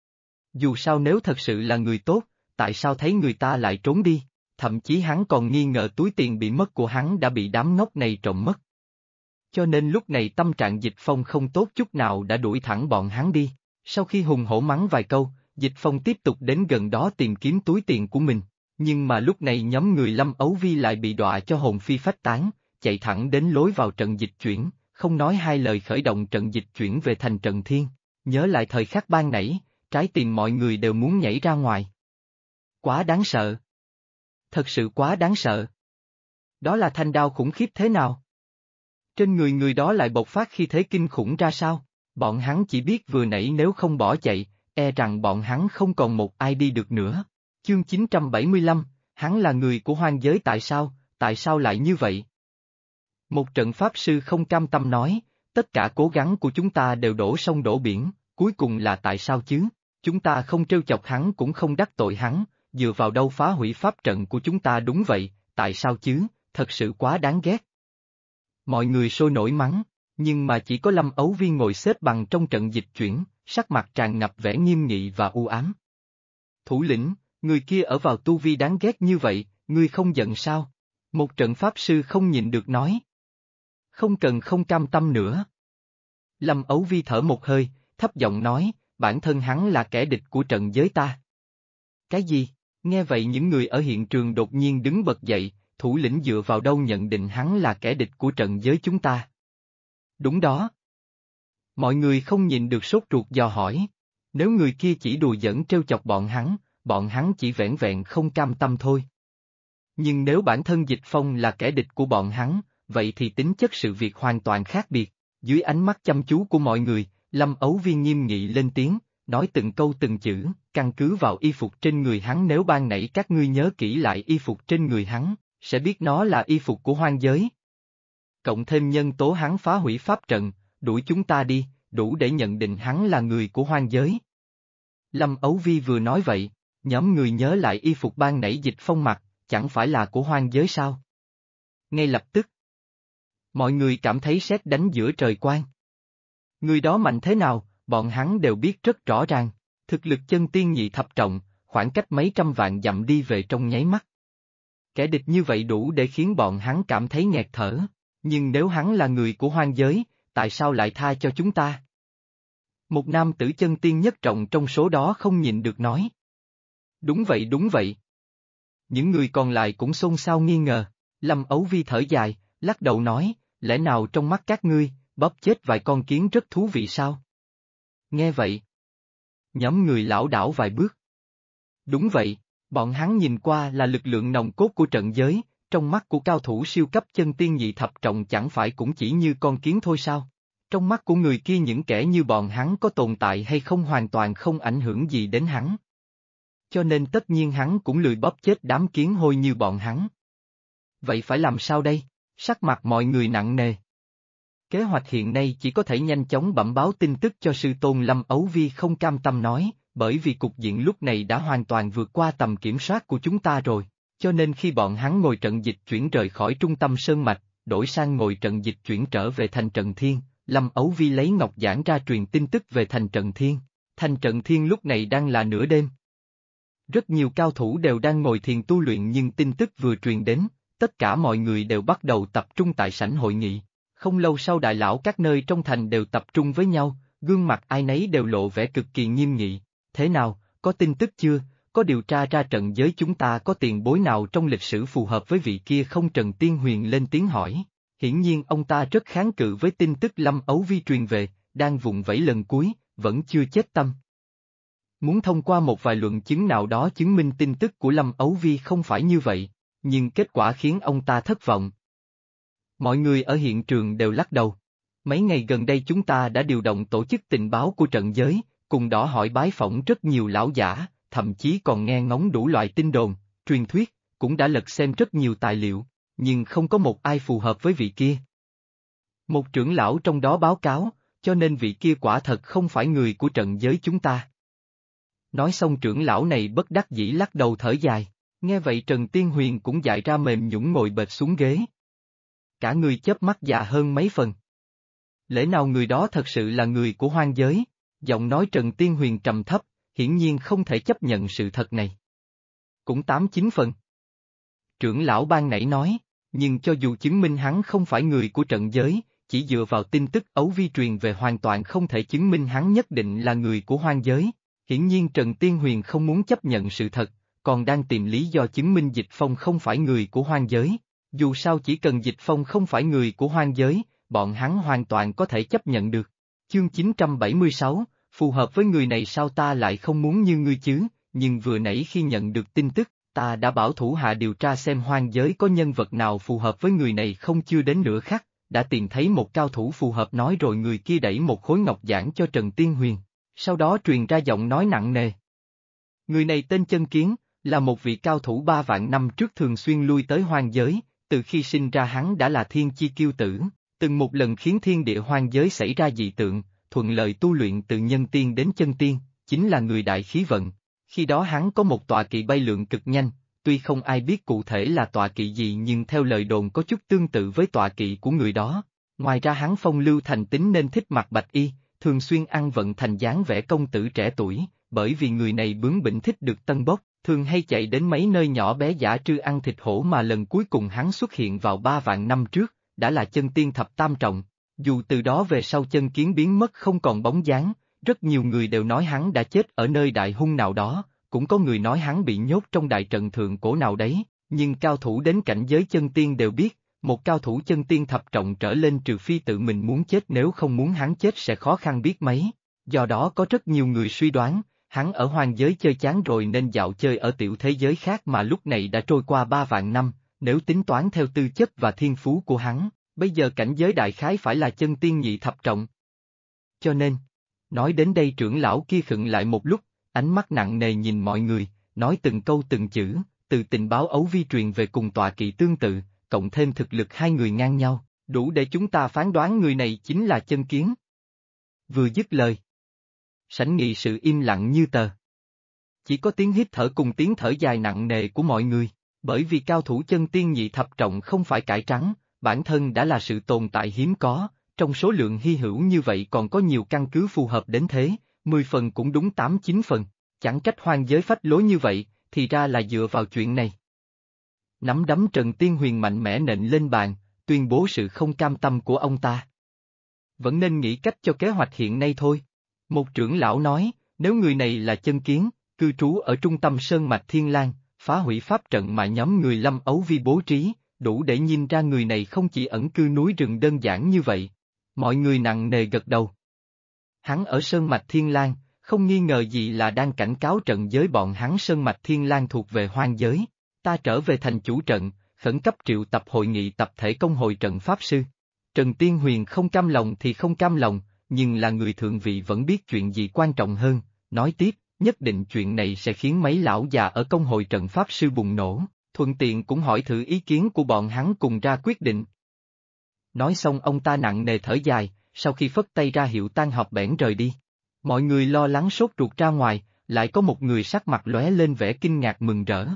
Dù sao nếu thật sự là người tốt, tại sao thấy người ta lại trốn đi, thậm chí hắn còn nghi ngờ túi tiền bị mất của hắn đã bị đám ngốc này trộm mất. Cho nên lúc này tâm trạng Dịch Phong không tốt chút nào đã đuổi thẳng bọn hắn đi, sau khi hùng hổ mắng vài câu, Dịch Phong tiếp tục đến gần đó tìm kiếm túi tiền của mình, nhưng mà lúc này nhóm người Lâm Ấu Vi lại bị đọa cho hồn phi phách tán, chạy thẳng đến lối vào trận dịch chuyển, không nói hai lời khởi động trận dịch chuyển về thành Trận Thiên, nhớ lại thời khắc ban nãy, trái tim mọi người đều muốn nhảy ra ngoài. Quá đáng sợ. Thật sự quá đáng sợ. Đó là thanh đao khủng khiếp thế nào? Trên người người đó lại bộc phát khi thế kinh khủng ra sao? Bọn hắn chỉ biết vừa nãy nếu không bỏ chạy, e rằng bọn hắn không còn một ai đi được nữa. Chương 975, hắn là người của hoang giới tại sao lại như vậy? Một trận pháp sư không cam tâm nói, tất cả cố gắng của chúng ta đều đổ sông đổ biển, cuối cùng là tại sao chứ? Chúng ta không trêu chọc hắn cũng không đắc tội hắn, dựa vào đâu phá hủy pháp trận của chúng ta? Đúng vậy, tại sao chứ, thật sự quá đáng ghét. Mọi người sôi nổi mắng, nhưng mà chỉ có Lâm Ấu Vi ngồi xếp bằng trong trận dịch chuyển, sắc mặt tràn ngập vẻ nghiêm nghị và u ám. Thủ lĩnh, người kia ở vào tu vi đáng ghét như vậy, ngươi không giận sao? Một trận pháp sư không nhịn được nói. Không cần không cam tâm nữa. Lâm Ấu Vi thở một hơi, thấp giọng nói, bản thân hắn là kẻ địch của trận giới ta. Cái gì? Nghe vậy những người ở hiện trường đột nhiên đứng bật dậy, thủ lĩnh dựa vào đâu nhận định hắn là kẻ địch của trận giới chúng ta? Đúng đó. Mọi người không nhịn được sốt ruột dò hỏi. Nếu người kia chỉ đùa giỡn trêu chọc bọn hắn chỉ vẻn vẹn không cam tâm thôi. Nhưng nếu bản thân Dịch Phong là kẻ địch của bọn hắn, vậy thì tính chất sự việc hoàn toàn khác biệt. Dưới ánh mắt chăm chú của mọi người, Lâm Ấu Vi nghiêm nghị lên tiếng, nói từng câu từng chữ, căn cứ vào y phục trên người hắn. Nếu ban nãy các ngươi nhớ kỹ lại y phục trên người hắn, sẽ biết nó là y phục của hoang giới. Cộng thêm nhân tố hắn phá hủy pháp trận, đuổi chúng ta đi, đủ để nhận định hắn là người của hoang giới. Lâm Ấu Vi vừa nói vậy, nhóm người nhớ lại y phục ban nãy Dịch Phong mặc, chẳng phải là của hoang giới sao? Ngay lập tức, mọi người cảm thấy sét đánh giữa trời quang. Người đó mạnh thế nào, bọn hắn đều biết rất rõ ràng, thực lực chân tiên nhị thập trọng, khoảng cách mấy trăm vạn dặm đi về trong nháy mắt. Kẻ địch như vậy đủ để khiến bọn hắn cảm thấy nghẹt thở, nhưng nếu hắn là người của hoang giới, tại sao lại tha cho chúng ta? Một nam tử chân tiên nhất trọng trong số đó không nhịn được nói. Đúng vậy đúng vậy. Những người còn lại cũng xôn xao nghi ngờ, Lâm Ấu Vi thở dài, lắc đầu nói, lẽ nào trong mắt các ngươi, bóp chết vài con kiến rất thú vị sao? Nghe vậy, nhóm người lảo đảo vài bước. Đúng vậy, bọn hắn nhìn qua là lực lượng nòng cốt của trận giới, trong mắt của cao thủ siêu cấp chân tiên nhị thập trọng chẳng phải cũng chỉ như con kiến thôi sao? Trong mắt của người kia những kẻ như bọn hắn có tồn tại hay không hoàn toàn không ảnh hưởng gì đến hắn. Cho nên tất nhiên hắn cũng lười bóp chết đám kiến hôi như bọn hắn. Vậy phải làm sao đây? Sắc mặt mọi người nặng nề. Kế hoạch hiện nay chỉ có thể nhanh chóng bẩm báo tin tức cho sư tôn. Lâm Ấu Vi không cam tâm nói, bởi vì cục diện lúc này đã hoàn toàn vượt qua tầm kiểm soát của chúng ta rồi, cho nên khi bọn hắn ngồi trận dịch chuyển rời khỏi trung tâm Sơn Mạch, đổi sang ngồi trận dịch chuyển trở về thành Trận Thiên, Lâm Ấu Vi lấy ngọc giản ra truyền tin tức về thành Trận Thiên. Thành Trận Thiên lúc này đang là nửa đêm. Rất nhiều cao thủ đều đang ngồi thiền tu luyện nhưng tin tức vừa truyền đến, tất cả mọi người đều bắt đầu tập trung tại sảnh hội nghị. Không lâu sau đại lão các nơi trong thành đều tập trung với nhau, gương mặt ai nấy đều lộ vẻ cực kỳ nghiêm nghị. Thế nào, có tin tức chưa, có điều tra ra trận giới chúng ta có tiền bối nào trong lịch sử phù hợp với vị kia không? Trần Tiên Huyền lên tiếng hỏi. Hiển nhiên ông ta rất kháng cự với tin tức Lâm Ấu Vi truyền về, đang vùng vẫy lần cuối, vẫn chưa chết tâm. Muốn thông qua một vài luận chứng nào đó chứng minh tin tức của Lâm Ấu Vi không phải như vậy, nhưng kết quả khiến ông ta thất vọng. Mọi người ở hiện trường đều lắc đầu. Mấy ngày gần đây chúng ta đã điều động tổ chức tình báo của trận giới, cùng đỏ hỏi bái phỏng rất nhiều lão giả, thậm chí còn nghe ngóng đủ loại tin đồn, truyền thuyết, cũng đã lật xem rất nhiều tài liệu, nhưng không có một ai phù hợp với vị kia. Một trưởng lão trong đó báo cáo, cho nên vị kia quả thật không phải người của trận giới chúng ta. Nói xong trưởng lão này bất đắc dĩ lắc đầu thở dài, nghe vậy Trần Tiên Huyền cũng dại ra mềm nhũn ngồi bệt xuống ghế. Cả người chớp mắt già hơn mấy phần. Lẽ nào người đó thật sự là người của hoang giới? Giọng nói Trần Tiên Huyền trầm thấp, hiển nhiên không thể chấp nhận sự thật này. Cũng 8-9 phần. Trưởng lão ban nãy nói, nhưng cho dù chứng minh hắn không phải người của trận giới, chỉ dựa vào tin tức Ấu Vi truyền về hoàn toàn không thể chứng minh hắn nhất định là người của hoang giới. Hiển nhiên Trần Tiên Huyền không muốn chấp nhận sự thật, còn đang tìm lý do chứng minh Dịch Phong không phải người của hoang giới. Dù sao chỉ cần Dịch Phong không phải người của hoang giới, bọn hắn hoàn toàn có thể chấp nhận được. Chương 976, phù hợp với người này sao? Ta lại không muốn như ngươi chứ, nhưng vừa nãy khi nhận được tin tức, ta đã bảo thủ hạ điều tra xem hoang giới có nhân vật nào phù hợp với người này không. Chưa đến nửa khắc, đã tìm thấy một cao thủ phù hợp. Nói rồi người kia đẩy một khối ngọc giản cho Trần Tiên Huyền, sau đó truyền ra giọng nói nặng nề. Người này tên Chân Kiến, là một vị cao thủ 3 vạn năm trước thường xuyên lui tới hoang giới, từ khi sinh ra hắn đã là thiên chi kiêu tử, từng một lần khiến thiên địa hoang giới xảy ra dị tượng, thuận lợi tu luyện từ nhân tiên đến chân tiên, chính là người đại khí vận. Khi đó hắn có một tọa kỵ bay lượn cực nhanh, tuy không ai biết cụ thể là tọa kỵ gì nhưng theo lời đồn có chút tương tự với tọa kỵ của người đó. Ngoài ra hắn phong lưu thành tính nên thích mặc bạch y, thường xuyên ăn vận thành dáng vẻ công tử trẻ tuổi, bởi vì người này bướng bỉnh thích được tân bốc, thường hay chạy đến mấy nơi nhỏ bé dã trư ăn thịt hổ mà lần cuối cùng hắn xuất hiện vào 3 vạn năm trước, đã là chân tiên thập tam trọng. Dù từ đó về sau chân kiến biến mất không còn bóng dáng, rất nhiều người đều nói hắn đã chết ở nơi đại hung nào đó, cũng có người nói hắn bị nhốt trong đại trận thượng cổ nào đấy, nhưng cao thủ đến cảnh giới chân tiên đều biết, một cao thủ chân tiên thập trọng trở lên trừ phi tự mình muốn chết, nếu không muốn hắn chết sẽ khó khăn biết mấy. Do đó có rất nhiều người suy đoán, hắn ở hoang giới chơi chán rồi nên dạo chơi ở tiểu thế giới khác mà lúc này đã trôi qua 3 vạn năm, nếu tính toán theo tư chất và thiên phú của hắn, bây giờ cảnh giới đại khái phải là chân tiên nhị thập trọng. Cho nên, nói đến đây trưởng lão kia khựng lại một lúc, ánh mắt nặng nề nhìn mọi người, nói từng câu từng chữ, từ tình báo ấu vi truyền về cùng tọa kỵ tương tự, cộng thêm thực lực hai người ngang nhau, đủ để chúng ta phán đoán người này chính là chân kiến. Vừa dứt lời, sảnh nghị sự im lặng như tờ. Chỉ có tiếng hít thở cùng tiếng thở dài nặng nề của mọi người, bởi vì cao thủ chân tiên nhị thập trọng không phải cải trắng, bản thân đã là sự tồn tại hiếm có, trong số lượng hy hữu như vậy còn có nhiều căn cứ phù hợp đến thế, 10 phần cũng đúng 8-9 phần, chẳng trách hoang giới phách lối như vậy, thì ra là dựa vào chuyện này. Nắm đấm Trần Tiên Huyền mạnh mẽ nện lên bàn, tuyên bố sự không cam tâm của ông ta. Vẫn nên nghĩ cách cho kế hoạch hiện nay thôi. Một trưởng lão nói, nếu người này là chân kiến, cư trú ở trung tâm Sơn Mạch Thiên Lang, phá hủy pháp trận mà nhóm người Lâm Ấu Vi bố trí, đủ để nhìn ra người này không chỉ ẩn cư núi rừng đơn giản như vậy. Mọi người nặng nề gật đầu. Hắn ở Sơn Mạch Thiên Lang, không nghi ngờ gì là đang cảnh cáo trận giới bọn hắn. Sơn Mạch Thiên Lang thuộc về hoang giới. Ta trở về thành chủ trận, khẩn cấp triệu tập hội nghị tập thể công hội trận pháp sư. Trần Tiên Huyền không cam lòng thì không cam lòng, nhưng là người thượng vị vẫn biết chuyện gì quan trọng hơn, nói tiếp, nhất định chuyện này sẽ khiến mấy lão già ở công hội trận pháp sư bùng nổ, thuận tiện cũng hỏi thử ý kiến của bọn hắn cùng ra quyết định. Nói xong ông ta nặng nề thở dài, sau khi phất tay ra hiệu tan họp bẽn rời đi. Mọi người lo lắng sốt ruột ra ngoài, lại có một người sắc mặt lóe lên vẻ kinh ngạc mừng rỡ.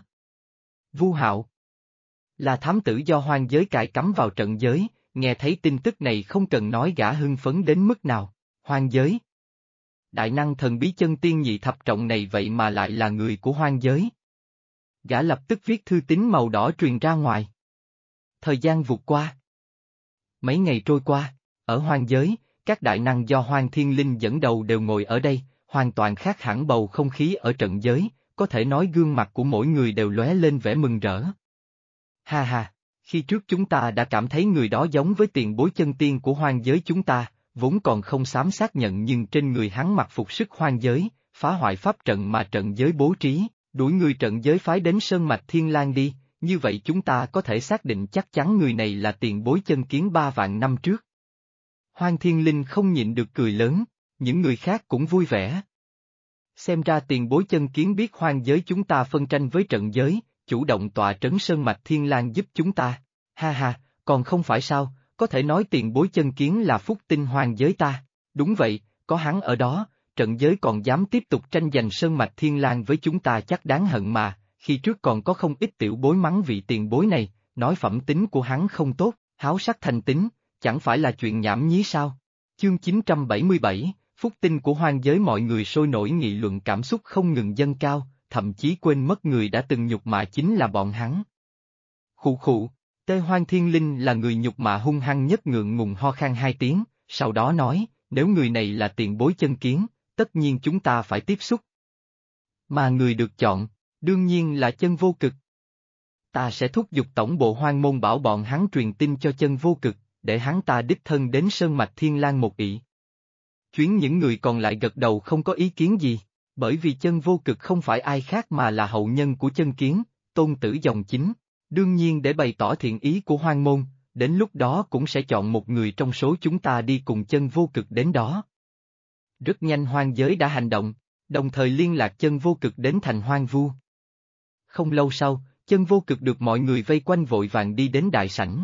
Vu Hạo là thám tử do hoang giới cài cắm vào trận giới, nghe thấy tin tức này không cần nói gã hưng phấn đến mức nào. Hoang giới, đại năng thần bí chân tiên nhị thập trọng này vậy mà lại là người của hoang giới. Gã lập tức viết thư tín màu đỏ truyền ra ngoài. Thời gian vụt qua. Mấy ngày trôi qua, ở hoang giới, các đại năng do Hoang Thiên Linh dẫn đầu đều ngồi ở đây, hoàn toàn khác hẳn bầu không khí ở trận giới, có thể nói gương mặt của mỗi người đều lóe lên vẻ mừng rỡ. Ha ha, khi trước chúng ta đã cảm thấy người đó giống với tiền bối chân tiên của hoang giới chúng ta, vốn còn không dám xác nhận, nhưng trên người hắn mặc phục sức hoang giới, phá hoại pháp trận mà trận giới bố trí, đuổi người trận giới phái đến Sơn Mạch Thiên Lang đi, như vậy chúng ta có thể xác định chắc chắn người này là tiền bối chân kiến 3 vạn năm trước. Hoang Thiên Linh không nhịn được cười lớn, những người khác cũng vui vẻ. Xem ra tiền bối chân kiến biết hoang giới chúng ta phân tranh với trận giới, chủ động tọa trấn Sơn Mạch Thiên Lang giúp chúng ta. Ha ha, còn không phải sao, có thể nói tiền bối chân kiến là phúc tinh hoang giới ta. Đúng vậy, có hắn ở đó, trận giới còn dám tiếp tục tranh giành Sơn Mạch Thiên Lang với chúng ta chắc đáng hận mà. Khi trước còn có không ít tiểu bối mắng vị tiền bối này, nói phẩm tính của hắn không tốt, háo sắc thành tính, chẳng phải là chuyện nhảm nhí sao? Chương 977, phúc tinh của hoang giới. Mọi người sôi nổi nghị luận, cảm xúc không ngừng dâng cao, thậm chí quên mất người đã từng nhục mạ chính là bọn hắn. Khụ khụ, Hoang Thiên Linh là người nhục mạ hung hăng nhất, ngượng ngùng ho khan 2 tiếng, sau đó nói, nếu người này là tiền bối chân kiến, tất nhiên chúng ta phải tiếp xúc. Mà người được chọn, đương nhiên là Chân Vô Cực. Ta sẽ thúc giục tổng bộ Hoang Môn bảo bọn hắn truyền tin cho Chân Vô Cực, để hắn ta đích thân đến Sơn Mạch Thiên Lang một ị. Chuyến những người còn lại gật đầu không có ý kiến gì, bởi vì Chân Vô Cực không phải ai khác mà là hậu nhân của Chân Kiến, tôn tử dòng chính. Đương nhiên để bày tỏ thiện ý của Hoang Môn, đến lúc đó cũng sẽ chọn một người trong số chúng ta đi cùng Chân Vô Cực đến đó. Rất nhanh hoang giới đã hành động, đồng thời liên lạc Chân Vô Cực đến thành Hoang Vu. Không lâu sau, Chân Vô Cực được mọi người vây quanh vội vàng đi đến đại sảnh.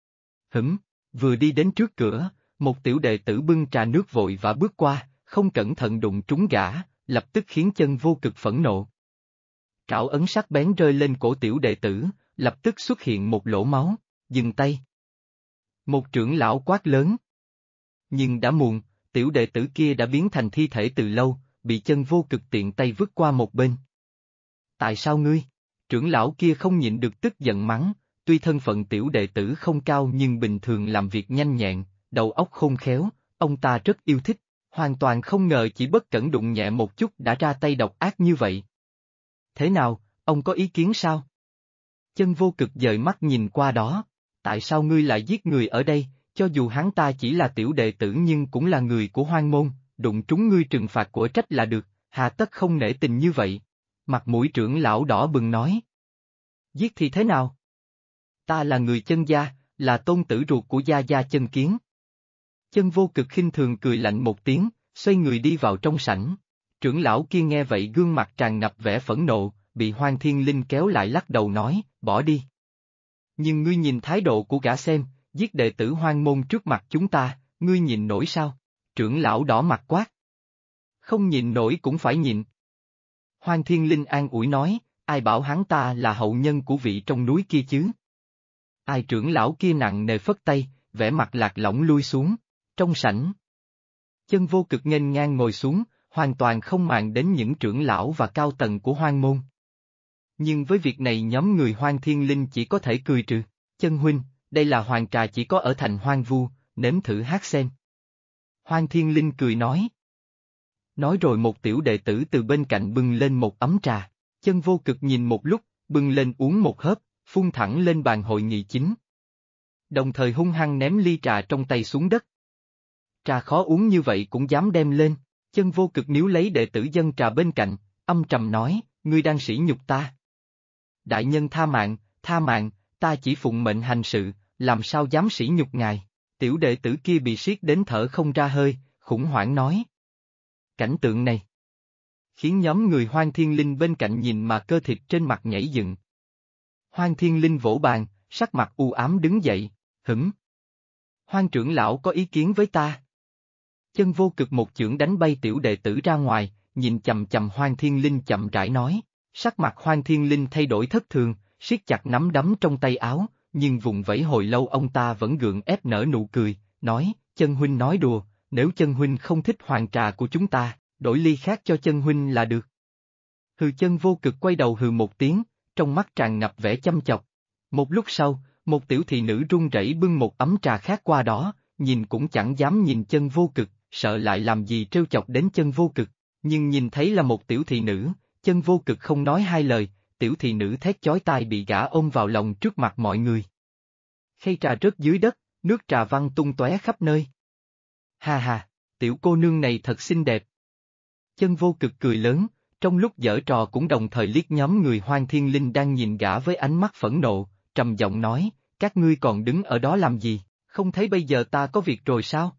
Vừa đi đến trước cửa, một tiểu đệ tử bưng trà nước vội và bước qua, không cẩn thận đụng trúng gã, lập tức khiến Chân Vô Cực phẫn nộ. Trảo ấn sắc bén rơi lên cổ tiểu đệ tử, lập tức xuất hiện một lỗ máu, dừng tay. Một trưởng lão quát lớn. Nhưng đã muộn, tiểu đệ tử kia đã biến thành thi thể từ lâu, bị Chân Vô Cực tiện tay vứt qua một bên. Tại sao ngươi? Trưởng lão kia không nhịn được tức giận mắng, tuy thân phận tiểu đệ tử không cao nhưng bình thường làm việc nhanh nhẹn, đầu óc khôn khéo, ông ta rất yêu thích, hoàn toàn không ngờ chỉ bất cẩn đụng nhẹ một chút đã ra tay độc ác như vậy. Thế nào, ông có ý kiến sao? Chân Vô Cực dời mắt nhìn qua đó, tại sao ngươi lại giết người ở đây, cho dù hắn ta chỉ là tiểu đệ tử nhưng cũng là người của Hoang Môn, đụng trúng ngươi trừng phạt của trách là được, hà tất không nể tình như vậy. Mặt mũi trưởng lão đỏ bừng nói. Giết thì thế nào? Ta là người Chân gia, là tôn tử ruột của gia gia Chân Kiến. Chân Vô Cực khinh thường cười lạnh một tiếng, xoay người đi vào trong sảnh. Trưởng lão kia nghe vậy gương mặt tràn ngập vẻ phẫn nộ, bị Hoang Thiên Linh kéo lại lắc đầu nói, bỏ đi. Nhưng ngươi nhìn thái độ của gã xem, giết đệ tử Hoang Môn trước mặt chúng ta, ngươi nhìn nổi sao? Trưởng lão đỏ mặt quát. Không nhìn nổi cũng phải nhịn. Hoang Thiên Linh an ủi nói, ai bảo hắn ta là hậu nhân của vị trong núi kia chứ? Ai trưởng lão kia nặng nề phất tay, vẻ mặt lạc lõng lui xuống, trong sảnh. Chân Vô Cực nghênh ngang ngồi xuống, hoàn toàn không màng đến những trưởng lão và cao tầng của Hoang Môn. Nhưng với việc này nhóm người Hoang Thiên Linh chỉ có thể cười trừ, Chân huynh, đây là hoàng trà chỉ có ở thành Hoang Vu, nếm thử hát xem. Hoang Thiên Linh cười nói. Nói rồi một tiểu đệ tử từ bên cạnh bưng lên một ấm trà, Chân Vô Cực nhìn một lúc, bưng lên uống một hớp, phun thẳng lên bàn hội nghị chính. Đồng thời hung hăng ném ly trà trong tay xuống đất. Trà khó uống như vậy cũng dám đem lên, Chân Vô Cực níu lấy đệ tử dân trà bên cạnh, âm trầm nói, ngươi đang sỉ nhục ta. Đại nhân tha mạng, ta chỉ phụng mệnh hành sự, làm sao dám sỉ nhục ngài, tiểu đệ tử kia bị siết đến thở không ra hơi, khủng hoảng nói. Cảnh tượng này khiến nhóm người Hoang Thiên Linh bên cạnh nhìn mà cơ thịt trên mặt nhảy dựng. Hoang Thiên Linh vỗ bàn, sắc mặt u ám đứng dậy, hửng. Hoang trưởng lão có ý kiến với ta. Chân Vô Cực một chưởng đánh bay tiểu đệ tử ra ngoài, nhìn chầm chầm Hoang Thiên Linh chậm rãi nói, sắc mặt Hoang Thiên Linh thay đổi thất thường, siết chặt nắm đấm trong tay áo, nhưng vùng vẫy hồi lâu ông ta vẫn gượng ép nở nụ cười, nói, Chân huynh nói đùa, nếu Chân huynh không thích hoàng trà của chúng ta, đổi ly khác cho Chân huynh là được. Hừ. Chân Vô Cực quay đầu hừ một tiếng, trong mắt tràn ngập vẻ chăm chọc. Một lúc sau, một tiểu thị nữ run rẩy bưng một ấm trà khác qua đó, nhìn cũng chẳng dám nhìn Chân Vô Cực, sợ lại làm gì trêu chọc đến Chân Vô Cực, nhưng nhìn thấy là một tiểu thị nữ, Chân Vô Cực không nói hai lời, tiểu thị nữ thét chói tai bị gã ôm vào lòng trước mặt mọi người. Khay trà rớt dưới đất, nước trà văng tung tóe khắp nơi. Ha ha, tiểu cô nương này thật xinh đẹp. Chân Vô Cực cười lớn, trong lúc giở trò cũng đồng thời liếc nhóm người Hoang Thiên Linh đang nhìn gã với ánh mắt phẫn nộ, trầm giọng nói, các ngươi còn đứng ở đó làm gì, không thấy bây giờ ta có việc rồi sao?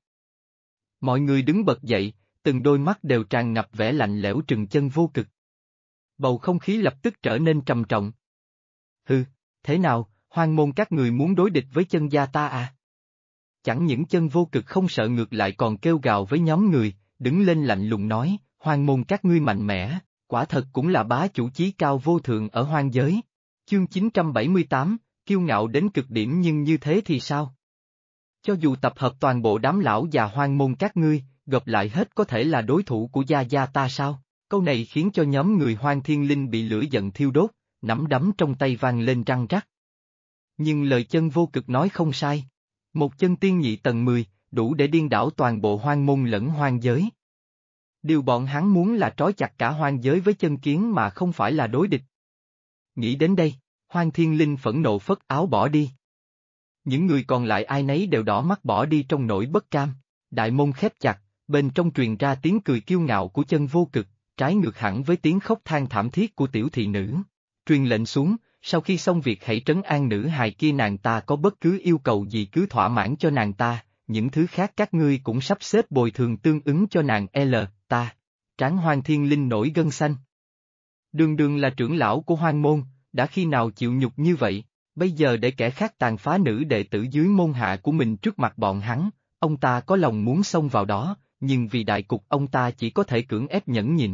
Mọi người đứng bật dậy, từng đôi mắt đều tràn ngập vẻ lạnh lẽo trừng Chân Vô Cực. Bầu không khí lập tức trở nên trầm trọng. Hừ, thế nào, Hoang Môn các người muốn đối địch với Chân gia ta à? Chẳng những Chân Vô Cực không sợ ngược lại còn kêu gào với nhóm người, đứng lên lạnh lùng nói, Hoang Môn các ngươi mạnh mẽ, quả thật cũng là bá chủ chí cao vô thượng ở hoang giới. Chương 978, kiêu ngạo đến cực điểm nhưng như thế thì sao? Cho dù tập hợp toàn bộ đám lão già Hoang Môn các ngươi, gộp lại hết có thể là đối thủ của gia gia ta sao? Câu này khiến cho nhóm người Hoang Thiên Linh bị lửa giận thiêu đốt, nắm đấm trong tay vang lên răng rắc. Nhưng lời Chân Vô Cực nói không sai. Một chân tiên nhị tầng 10, đủ để điên đảo toàn bộ Hoang Môn lẫn hoang giới. Điều bọn hắn muốn là trói chặt cả hoang giới với Chân Kiến mà không phải là đối địch. Nghĩ đến đây, Hoang Thiên Linh phẫn nộ phất áo bỏ đi. Những người còn lại ai nấy đều đỏ mắt bỏ đi trong nỗi bất cam. Đại môn khép chặt, bên trong truyền ra tiếng cười kiêu ngạo của Chân Vô Cực, trái ngược hẳn với tiếng khóc than thảm thiết của tiểu thị nữ. Truyền lệnh xuống, sau khi xong việc hãy trấn an nữ hài kia, nàng ta có bất cứ yêu cầu gì cứ thỏa mãn cho nàng ta, những thứ khác các ngươi cũng sắp xếp bồi thường tương ứng cho nàng ta. Trán Hoang Thiên Linh nổi gân xanh. Đường đường là trưởng lão của Hoang Môn, đã khi nào chịu nhục như vậy, bây giờ để kẻ khác tàn phá nữ đệ tử dưới môn hạ của mình trước mặt bọn hắn, ông ta có lòng muốn xông vào đó, nhưng vì đại cục ông ta chỉ có thể cưỡng ép nhẫn nhịn.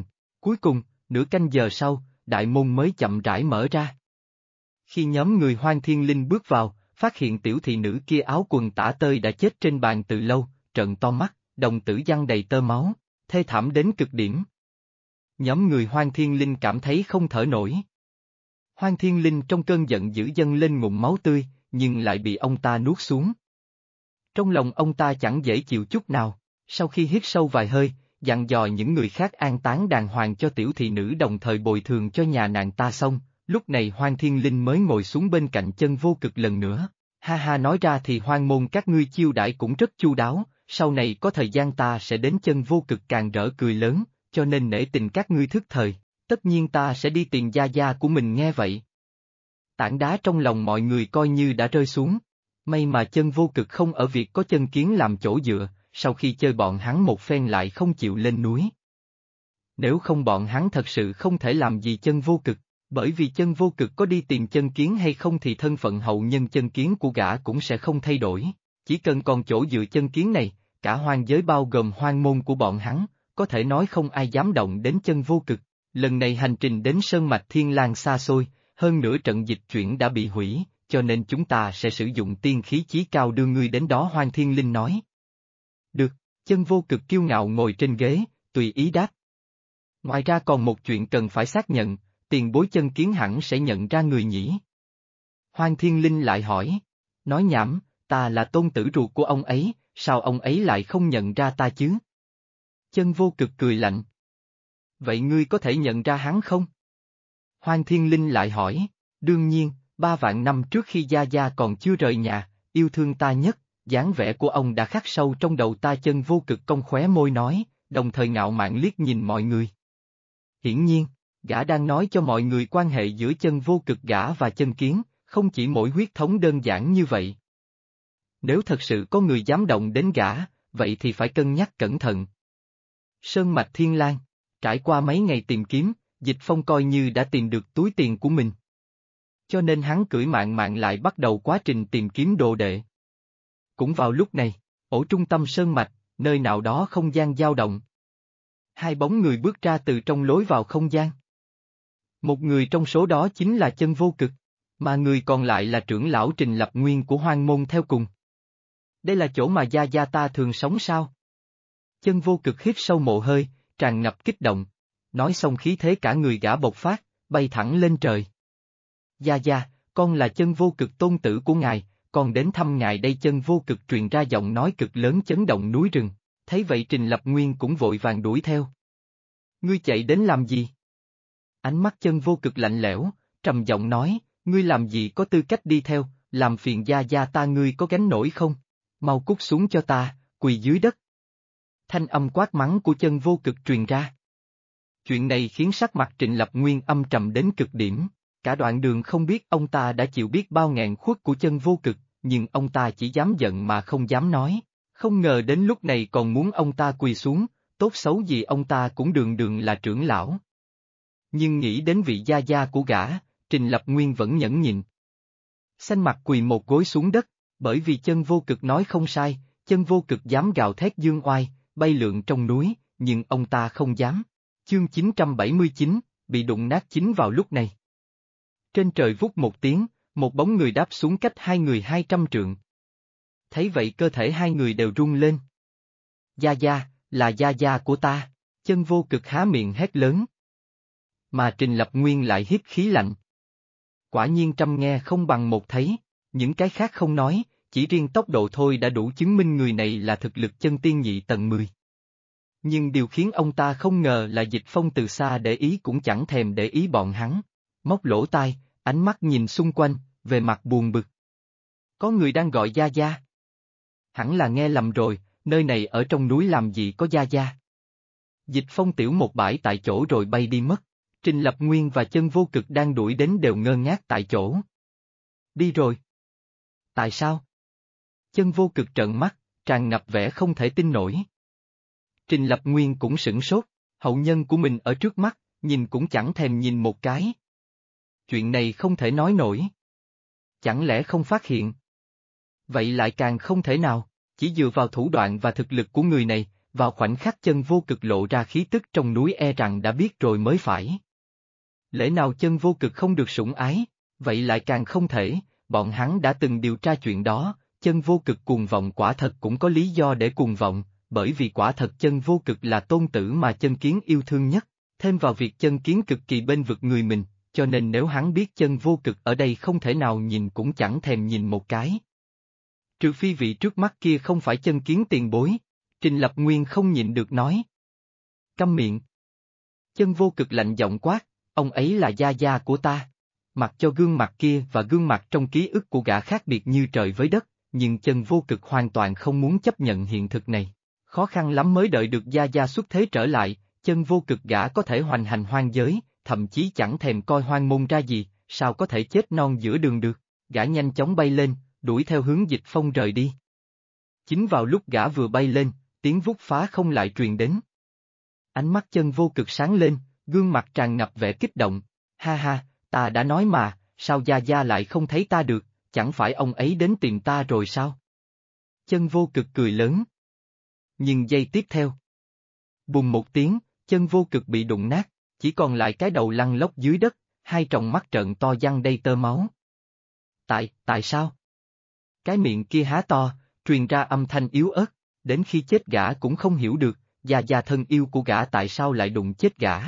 Cuối cùng, nửa canh giờ sau, đại môn mới chậm rãi mở ra. Khi nhóm người Hoang Thiên Linh bước vào, phát hiện tiểu thị nữ kia áo quần tả tơi đã chết trên bàn từ lâu, trợn to mắt, đồng tử giăng đầy tơ máu, thê thảm đến cực điểm. Nhóm người Hoang Thiên Linh cảm thấy không thở nổi. Hoang Thiên Linh trong cơn giận dữ dâng lên ngụm máu tươi, nhưng lại bị ông ta nuốt xuống. Trong lòng ông ta chẳng dễ chịu chút nào, sau khi hít sâu vài hơi, dặn dò những người khác an táng đàng hoàng cho tiểu thị nữ đồng thời bồi thường cho nhà nàng ta xong, lúc này Hoang Thiên Linh mới ngồi xuống bên cạnh Chân Vô Cực lần nữa. Ha ha, nói ra thì Hoang môn các ngươi chiêu đãi cũng rất chu đáo, sau này có thời gian ta sẽ đến Chân Vô Cực càng rỡ cười lớn, cho nên nể tình các ngươi thức thời, tất nhiên ta sẽ đi tìm gia gia của mình nghe vậy. Tảng đá trong lòng mọi người coi như đã rơi xuống. May mà Chân Vô Cực không ở việc có Chân Kiến làm chỗ dựa, sau khi chơi bọn hắn một phen lại không chịu lên núi. Nếu không bọn hắn thật sự không thể làm gì Chân Vô Cực, bởi vì Chân Vô Cực có đi tìm Chân Kiến hay không thì thân phận hậu nhân Chân Kiến của gã cũng sẽ không thay đổi. Chỉ cần còn chỗ dựa Chân Kiến này, cả hoang giới bao gồm hoang môn của bọn hắn, có thể nói không ai dám động đến Chân Vô Cực. Lần này hành trình đến Sơn Mạch Thiên Lang xa xôi, hơn nữa trận dịch chuyển đã bị hủy, cho nên chúng ta sẽ sử dụng tiên khí chí cao đưa ngươi đến đó, Hoang Thiên Linh nói. Được, Chân Vô Cực kiêu ngạo ngồi trên ghế, tùy ý đáp. Ngoài ra còn một chuyện cần phải xác nhận, tiền bối Chân Kiến hẳn sẽ nhận ra người nhỉ? Hoang Thiên Linh lại hỏi, nói nhảm, ta là tôn tử ruột của ông ấy, sao ông ấy lại không nhận ra ta chứ? Chân Vô Cực cười lạnh. Vậy ngươi có thể nhận ra hắn không? Hoang Thiên Linh lại hỏi, đương nhiên, 3 vạn năm trước khi Gia Gia còn chưa rời nhà, yêu thương ta nhất, dáng vẻ của ông đã khắc sâu trong đầu ta. Chân Vô Cực cong khóe môi nói, đồng thời ngạo mạn liếc nhìn mọi người. Hiển nhiên, gã đang nói cho mọi người quan hệ giữa Chân Vô Cực gã và Chân Kiến, không chỉ mỗi huyết thống đơn giản như vậy. Nếu thật sự có người dám động đến gã, vậy thì phải cân nhắc cẩn thận. Sơn Mạch Thiên Lang, trải qua mấy ngày tìm kiếm, Dịch Phong coi như đã tìm được túi tiền của mình. Cho nên hắn cưỡi mạn mạn lại bắt đầu quá trình tìm kiếm đồ đệ. Cũng vào lúc này, ở trung tâm sơn mạch, nơi nào đó không gian dao động. Hai bóng người bước ra từ trong lối vào không gian. Một người trong số đó chính là Chân Vô Cực, mà người còn lại là trưởng lão Trình Lập Nguyên của Hoang môn theo cùng. Đây là chỗ mà Gia Gia ta thường sống sao? Chân Vô Cực hít sâu một hơi, tràn ngập kích động. Nói xong khí thế cả người gã bộc phát, bay thẳng lên trời. Gia Gia, con là Chân Vô Cực tôn tử của ngài, con đến thăm ngài đây. Chân Vô Cực truyền ra giọng nói cực lớn chấn động núi rừng, thấy vậy Trình Lập Nguyên cũng vội vàng đuổi theo. Ngươi chạy đến làm gì? Ánh mắt Chân Vô Cực lạnh lẽo, trầm giọng nói, ngươi làm gì có tư cách đi theo, làm phiền Gia Gia ta, ngươi có gánh nổi không? Mau cút xuống cho ta, quỳ dưới đất. Thanh âm quát mắng của Chân Vô Cực truyền ra. Chuyện này khiến sắc mặt Trịnh Lập Nguyên âm trầm đến cực điểm, cả đoạn đường không biết ông ta đã chịu biết bao nghẹn khuất của Chân Vô Cực, nhưng ông ta chỉ dám giận mà không dám nói, không ngờ đến lúc này còn muốn ông ta quỳ xuống, tốt xấu gì ông ta cũng đường đường là trưởng lão. Nhưng nghĩ đến vị gia gia của gã, Trịnh Lập Nguyên vẫn nhẫn nhịn. Xanh mặt quỳ một gối xuống đất, bởi vì Chân Vô Cực nói không sai, Chân Vô Cực dám gào thét dương oai, bay lượn trong núi, nhưng ông ta không dám. Chương 979, bị đụng nát chính vào lúc này. Trên trời vút một tiếng, một bóng người đáp xuống cách hai người 200 trượng. Thấy vậy cơ thể hai người đều rung lên. Gia Gia, là Gia Gia của ta, Chân Vô Cực há miệng hét lớn. Mà Trình Lập Nguyên lại hít khí lạnh. Quả nhiên trăm nghe không bằng một thấy, những cái khác không nói, chỉ riêng tốc độ thôi đã đủ chứng minh người này là thực lực chân tiên nhị tầng 10. Nhưng điều khiến ông ta không ngờ là Dịch Phong từ xa để ý cũng chẳng thèm để ý bọn hắn. Móc lỗ tai, ánh mắt nhìn xung quanh, về mặt buồn bực. Có người đang gọi Gia Gia. Hẳn là nghe lầm rồi, nơi này ở trong núi làm gì có Gia Gia. Dịch Phong tiểu một bãi tại chỗ rồi bay đi mất. Trình Lập Nguyên và Chân Vô Cực đang đuổi đến đều ngơ ngác tại chỗ. Đi rồi. Tại sao? Chân Vô Cực trợn mắt, tràn ngập vẻ không thể tin nổi. Trình Lập Nguyên cũng sửng sốt, hậu nhân của mình ở trước mắt, nhìn cũng chẳng thèm nhìn một cái. Chuyện này không thể nói nổi. Chẳng lẽ không phát hiện? Vậy lại càng không thể nào, chỉ dựa vào thủ đoạn và thực lực của người này, vào khoảnh khắc Chân Vô Cực lộ ra khí tức trong núi e rằng đã biết rồi mới phải. Lẽ nào Chân Vô Cực không được sủng ái, vậy lại càng không thể, bọn hắn đã từng điều tra chuyện đó, Chân Vô Cực cuồng vọng quả thật cũng có lý do để cuồng vọng, bởi vì quả thật Chân Vô Cực là tôn tử mà Chân Kiến yêu thương nhất, thêm vào việc Chân Kiến cực kỳ bên vực người mình, cho nên nếu hắn biết Chân Vô Cực ở đây không thể nào nhìn cũng chẳng thèm nhìn một cái. Trừ phi vị trước mắt kia không phải Chân Kiến tiền bối, Trình Lập Nguyên không nhịn được nói. Câm miệng. Chân Vô Cực lạnh giọng quát, ông ấy là gia gia của ta. Mặc cho gương mặt kia và gương mặt trong ký ức của gã khác biệt như trời với đất, nhưng Chân Vô Cực hoàn toàn không muốn chấp nhận hiện thực này. Khó khăn lắm mới đợi được gia gia xuất thế trở lại, Chân Vô Cực gã có thể hoành hành hoang giới, thậm chí chẳng thèm coi hoang môn ra gì, sao có thể chết non giữa đường được. Gã nhanh chóng bay lên, đuổi theo hướng Dịch Phong rời đi. Chính vào lúc gã vừa bay lên, tiếng vút phá không lại truyền đến. Ánh mắt Chân Vô Cực sáng lên, gương mặt tràn ngập vẻ kích động, ha ha, ta đã nói mà, sao gia gia lại không thấy ta được, chẳng phải ông ấy đến tìm ta rồi sao? Chân Vô Cực cười lớn. Nhưng giây tiếp theo. Bùng một tiếng, Chân Vô Cực bị đụng nát, chỉ còn lại cái đầu lăn lóc dưới đất, hai tròng mắt trợn to giăng đầy tơ máu. Tại sao? Cái miệng kia há to, truyền ra âm thanh yếu ớt, đến khi chết gã cũng không hiểu được, gia thân yêu của gã tại sao lại đụng chết gã.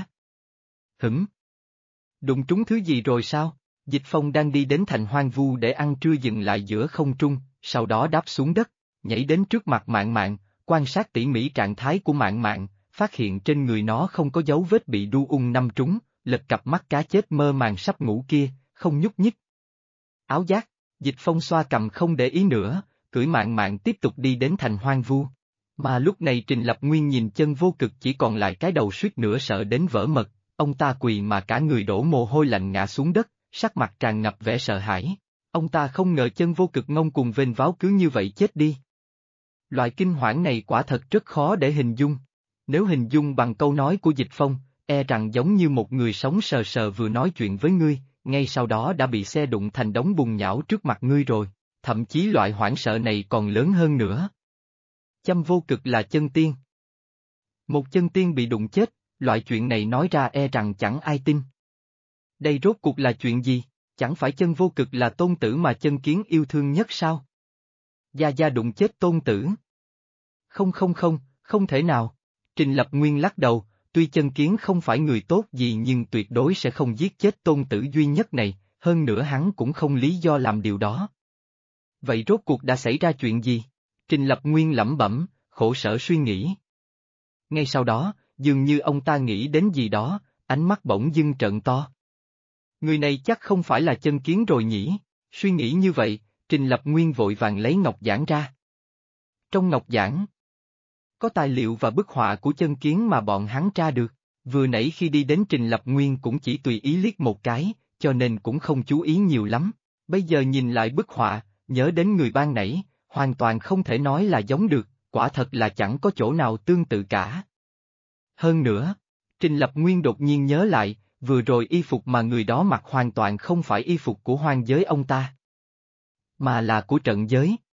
Đụng trúng thứ gì rồi sao? Dịch Phong đang đi đến thành hoang vu để ăn trưa dừng lại giữa không trung, sau đó đáp xuống đất, nhảy đến trước mặt Mạn Mạn, quan sát tỉ mỉ trạng thái của Mạn Mạn, phát hiện trên người nó không có dấu vết bị đu ung đâm trúng, lật cặp mắt cá chết mơ màng sắp ngủ kia, không nhúc nhích. Áo giác, Dịch Phong xoa cầm không để ý nữa, cưỡi Mạn Mạn tiếp tục đi đến thành hoang vu. Mà lúc này Trình Lập Nguyên nhìn Chân Vô Cực chỉ còn lại cái đầu suýt nữa sợ đến vỡ mật, ông ta quỳ mà cả người đổ mồ hôi lạnh ngã xuống đất, sắc mặt tràn ngập vẻ sợ hãi. Ông ta không ngờ Chân Vô Cực ngông cuồng vênh váo cứ như vậy chết đi. Loại kinh hoảng này quả thật rất khó để hình dung. Nếu hình dung bằng câu nói của Dịch Phong, e rằng giống như một người sống sờ sờ vừa nói chuyện với ngươi, ngay sau đó đã bị xe đụng thành đống bùn nhão trước mặt ngươi rồi, thậm chí loại hoảng sợ này còn lớn hơn nữa. Chân Vô Cực là chân tiên. Một chân tiên bị đụng chết, loại chuyện này nói ra e rằng chẳng ai tin. Đây rốt cuộc là chuyện gì, chẳng phải Chân Vô Cực là tôn tử mà Chân Kiến yêu thương nhất sao? Gia đụng chết tôn tử. Không thể nào. Trình Lập Nguyên lắc đầu, tuy Chân Kiến không phải người tốt gì nhưng tuyệt đối sẽ không giết chết tôn tử duy nhất này, hơn nữa hắn cũng không lý do làm điều đó. Vậy rốt cuộc đã xảy ra chuyện gì? Trình Lập Nguyên lẩm bẩm, khổ sở suy nghĩ. Ngay sau đó, dường như ông ta nghĩ đến gì đó, ánh mắt bỗng dưng trợn to. Người này chắc không phải là Chân Kiến rồi nhỉ? Suy nghĩ như vậy, Trình Lập Nguyên vội vàng lấy ngọc giản ra. Trong ngọc giản có tài liệu và bức họa của Chân Kiến mà bọn hắn tra được, vừa nãy khi đi đến Trình Lập Nguyên cũng chỉ tùy ý liếc một cái, cho nên cũng không chú ý nhiều lắm. Bây giờ nhìn lại bức họa, nhớ đến người ban nãy, hoàn toàn không thể nói là giống được, quả thật là chẳng có chỗ nào tương tự cả. Hơn nữa, Trình Lập Nguyên đột nhiên nhớ lại, vừa rồi y phục mà người đó mặc hoàn toàn không phải y phục của hoang giới ông ta, mà là của trận giới.